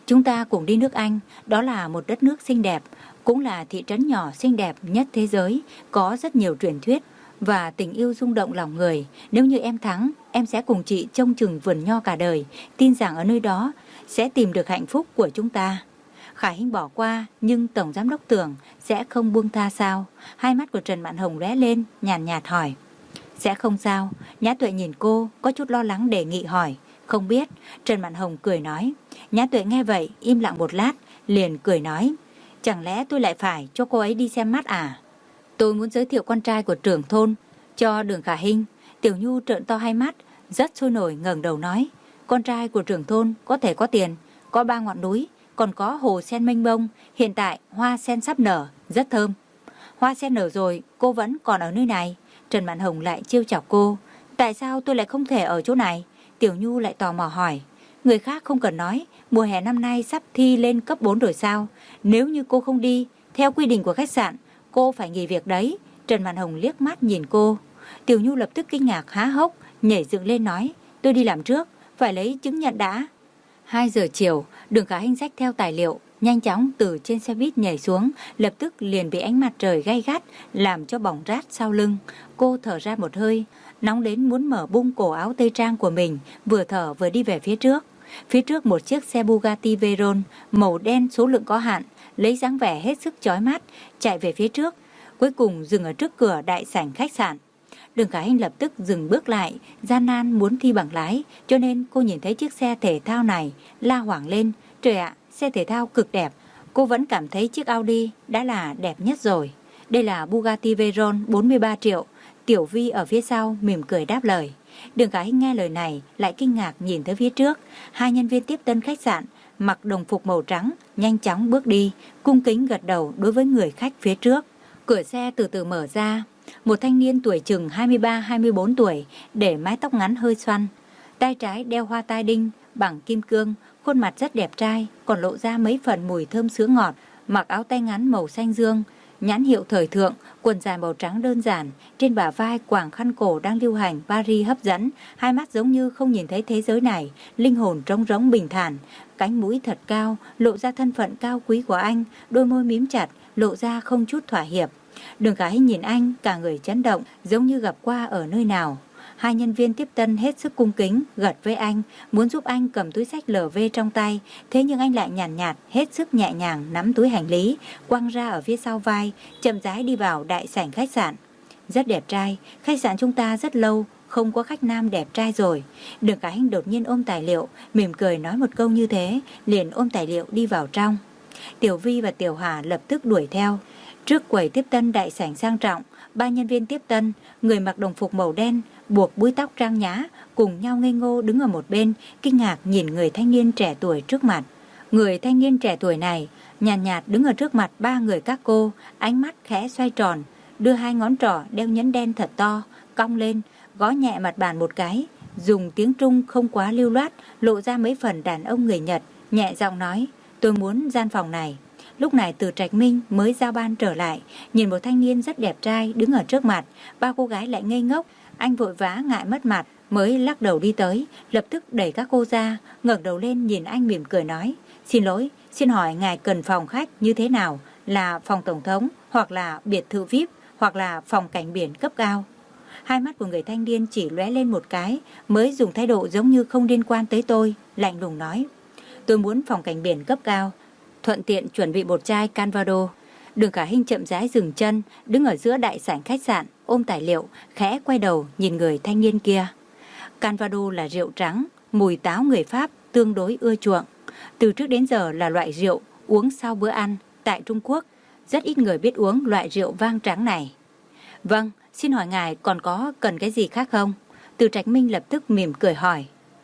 Chúng ta cùng đi nước Anh, đó là một đất nước xinh đẹp, cũng là thị trấn nhỏ xinh đẹp nhất thế giới, có rất nhiều truyền thuyết và tình yêu rung động lòng người. Nếu như em thắng, em sẽ cùng chị trông chừng vườn nho cả đời, tin rằng ở nơi đó sẽ tìm được hạnh phúc của chúng ta. Khả Hinh bỏ qua, nhưng Tổng Giám đốc tưởng sẽ không buông tha sao? Hai mắt của Trần Mạn Hồng lóe lên, nhàn nhạt hỏi. Sẽ không sao. Nhã Tuệ nhìn cô, có chút lo lắng đề nghị hỏi. Không biết. Trần Mạn Hồng cười nói. Nhã Tuệ nghe vậy, im lặng một lát, liền cười nói. Chẳng lẽ tôi lại phải cho cô ấy đi xem mắt à? Tôi muốn giới thiệu con trai của trưởng thôn cho Đường Khả Hinh. Tiểu Nhu trợn to hai mắt, rất sôi nổi ngẩng đầu nói. Con trai của trưởng thôn có thể có tiền, có ba ngọn núi, còn có hồ sen mênh mông. Hiện tại hoa sen sắp nở, rất thơm. Hoa sen nở rồi, cô vẫn còn ở nơi này. Trần Mạn Hồng lại trêu chọc cô. Tại sao tôi lại không thể ở chỗ này? Tiểu Nhu lại tò mò hỏi. Người khác không cần nói, mùa hè năm nay sắp thi lên cấp bốn rồi sao? Nếu như cô không đi, theo quy định của khách sạn, cô phải nghỉ việc đấy. Trần Mạn Hồng liếc mắt nhìn cô. Tiểu Nhu lập tức kinh ngạc há hốc, nhảy dựng lên nói. Tôi đi làm trước, phải lấy chứng nhận đã. Hai giờ chiều, Đường Khả Hinh xách theo tài liệu, nhanh chóng từ trên xe buýt nhảy xuống, lập tức liền bị ánh mặt trời gay gắt làm cho bỏng rát sau lưng. Cô thở ra một hơi, nóng đến muốn mở bung cổ áo tây trang của mình, vừa thở vừa đi về phía trước. Phía trước một chiếc xe Bugatti Veyron màu đen số lượng có hạn, lấy dáng vẻ hết sức chói mắt, chạy về phía trước, cuối cùng dừng ở trước cửa đại sảnh khách sạn. Đường Khả Hinh lập tức dừng bước lại, gian nan muốn thi bằng lái, cho nên cô nhìn thấy chiếc xe thể thao này, la hoảng lên. Trời ạ, xe thể thao cực đẹp. Cô vẫn cảm thấy chiếc Audi đã là đẹp nhất rồi. Đây là Bugatti Veyron bốn mươi ba triệu. Tiểu Vi ở phía sau mỉm cười đáp lời. Đường Khả Hinh nghe lời này lại kinh ngạc nhìn tới phía trước. Hai nhân viên tiếp tân khách sạn mặc đồng phục màu trắng nhanh chóng bước đi, cung kính gật đầu đối với người khách phía trước. Cửa xe từ từ mở ra. Một thanh niên tuổi chừng hai mươi ba hai mươi bốn tuổi, để mái tóc ngắn hơi xoăn, tay trái đeo hoa tai đinh bằng kim cương, khuôn mặt rất đẹp trai, còn lộ ra mấy phần mùi thơm sữa ngọt, mặc áo tay ngắn màu xanh dương, nhãn hiệu thời thượng, quần dài màu trắng đơn giản, trên bả vai quàng khăn cổ đang lưu hành Paris hấp dẫn, hai mắt giống như không nhìn thấy thế giới này, linh hồn trống rỗng bình thản, cánh mũi thật cao, lộ ra thân phận cao quý của anh, đôi môi mím chặt, lộ ra không chút thỏa hiệp. Đường Khả Hinh nhìn anh, cả người chấn động, giống như gặp qua ở nơi nào. Hai nhân viên tiếp tân hết sức cung kính, gật với anh, muốn giúp anh cầm túi xách lờ vê trong tay. Thế nhưng anh lại nhàn nhạt, nhạt, hết sức nhẹ nhàng nắm túi hành lý, quăng ra ở phía sau vai, chậm rãi đi vào đại sảnh khách sạn. Rất đẹp trai, khách sạn chúng ta rất lâu không có khách nam đẹp trai rồi. Đường Khả Hinh đột nhiên ôm tài liệu, mỉm cười nói một câu như thế, liền ôm tài liệu đi vào trong. Tiểu Vi và Tiểu Hà lập tức đuổi theo. Trước quầy tiếp tân đại sảnh sang trọng, ba nhân viên tiếp tân, người mặc đồng phục màu đen, buộc búi tóc trang nhã, cùng nhau ngây ngô đứng ở một bên, kinh ngạc nhìn người thanh niên trẻ tuổi trước mặt. Người thanh niên trẻ tuổi này, nhàn nhạt, nhạt đứng ở trước mặt ba người các cô, ánh mắt khẽ xoay tròn, đưa hai ngón trỏ đeo nhẫn đen thật to, cong lên, gõ nhẹ mặt bàn một cái, dùng tiếng Trung không quá lưu loát, lộ ra mấy phần đàn ông người Nhật, nhẹ giọng nói, tôi muốn gian phòng này. Lúc này Từ Trạch Minh mới giao ban trở lại, nhìn một thanh niên rất đẹp trai đứng ở trước mặt, ba cô gái lại ngây ngốc, anh vội vã ngại mất mặt, mới lắc đầu đi tới, lập tức đẩy các cô ra, ngẩng đầu lên nhìn anh mỉm cười nói, xin lỗi, xin hỏi ngài cần phòng khách như thế nào, là phòng tổng thống, hoặc là biệt thự vi ai pi, hoặc là phòng cảnh biển cấp cao. Hai mắt của người thanh niên chỉ lóe lên một cái, mới dùng thái độ giống như không liên quan tới tôi, lạnh lùng nói, tôi muốn phòng cảnh biển cấp cao, thuận tiện chuẩn bị một chai Calvados. Đường Khả Hinh chậm rãi dừng chân, đứng ở giữa đại sảnh khách sạn, ôm tài liệu, khẽ quay đầu nhìn người thanh niên kia. Calvados là rượu trắng, mùi táo người Pháp tương đối ưa chuộng. Từ trước đến giờ là loại rượu uống sau bữa ăn. Tại Trung Quốc, rất ít người biết uống loại rượu vang trắng này. Vâng, xin hỏi ngài còn có cần cái gì khác không? Từ Trạch Minh lập tức mỉm cười hỏi.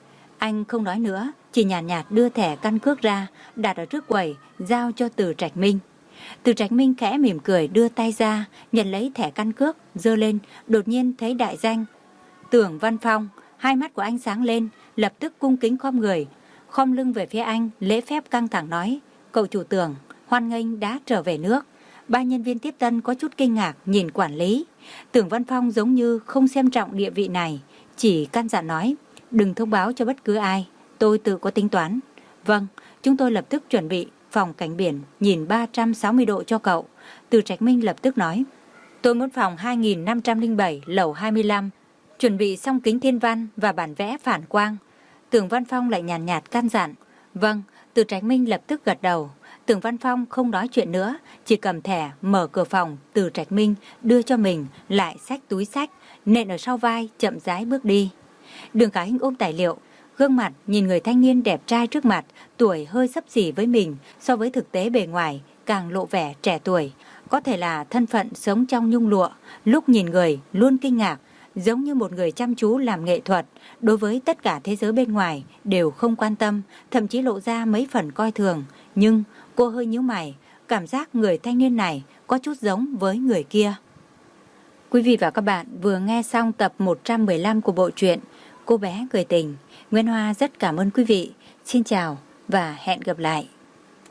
Anh không nói nữa, chỉ nhàn nhạt, nhạt đưa thẻ căn cước ra, đặt ở trước quầy, giao cho Từ Trạch Minh. Từ Trạch Minh khẽ mỉm cười đưa tay ra, nhận lấy thẻ căn cước, giơ lên, đột nhiên thấy đại danh Tưởng Văn Phong, hai mắt của anh sáng lên, lập tức cung kính khom người, khom lưng về phía anh, lễ phép căng thẳng nói, cậu chủ Tưởng, hoan nghênh đã trở về nước. Ba nhân viên tiếp tân có chút kinh ngạc nhìn quản lý. Tưởng Văn Phong giống như không xem trọng địa vị này, chỉ căn dặn nói, đừng thông báo cho bất cứ ai, tôi tự có tính toán. Vâng, Chúng tôi lập tức chuẩn bị phòng cảnh biển nhìn ba trăm sáu mươi độ cho cậu. Từ Trạch Minh lập tức nói, tôi muốn phòng hai nghìn năm trăm lẻ bảy lầu hai mươi lăm, chuẩn bị xong kính thiên văn và bản vẽ phản quang. Tưởng Văn Phong lại nhàn nhạt, nhạt căn dặn. Vâng, Từ Trạch Minh lập tức gật đầu. Tưởng Văn Phong không nói chuyện nữa, chỉ cầm thẻ mở cửa phòng. Từ Trạch Minh đưa cho mình, lại xách túi sách, nện ở sau vai, chậm rãi bước đi. Đường Khả Hinh ôm tài liệu, gương mặt nhìn người thanh niên đẹp trai trước mặt, tuổi hơi xấp xỉ với mình, so với thực tế bề ngoài càng lộ vẻ trẻ tuổi. Có thể là thân phận sống trong nhung lụa, lúc nhìn người luôn kinh ngạc, giống như một người chăm chú làm nghệ thuật, đối với tất cả thế giới bên ngoài đều không quan tâm, thậm chí lộ ra mấy phần coi thường. Nhưng cô hơi nhíu mày, cảm giác người thanh niên này có chút giống với người kia. Quý vị và các bạn vừa nghe xong tập một trăm mười lăm của bộ truyện Cô bé người tình. Nguyễn Hoa rất cảm ơn quý vị. Xin chào và hẹn gặp lại.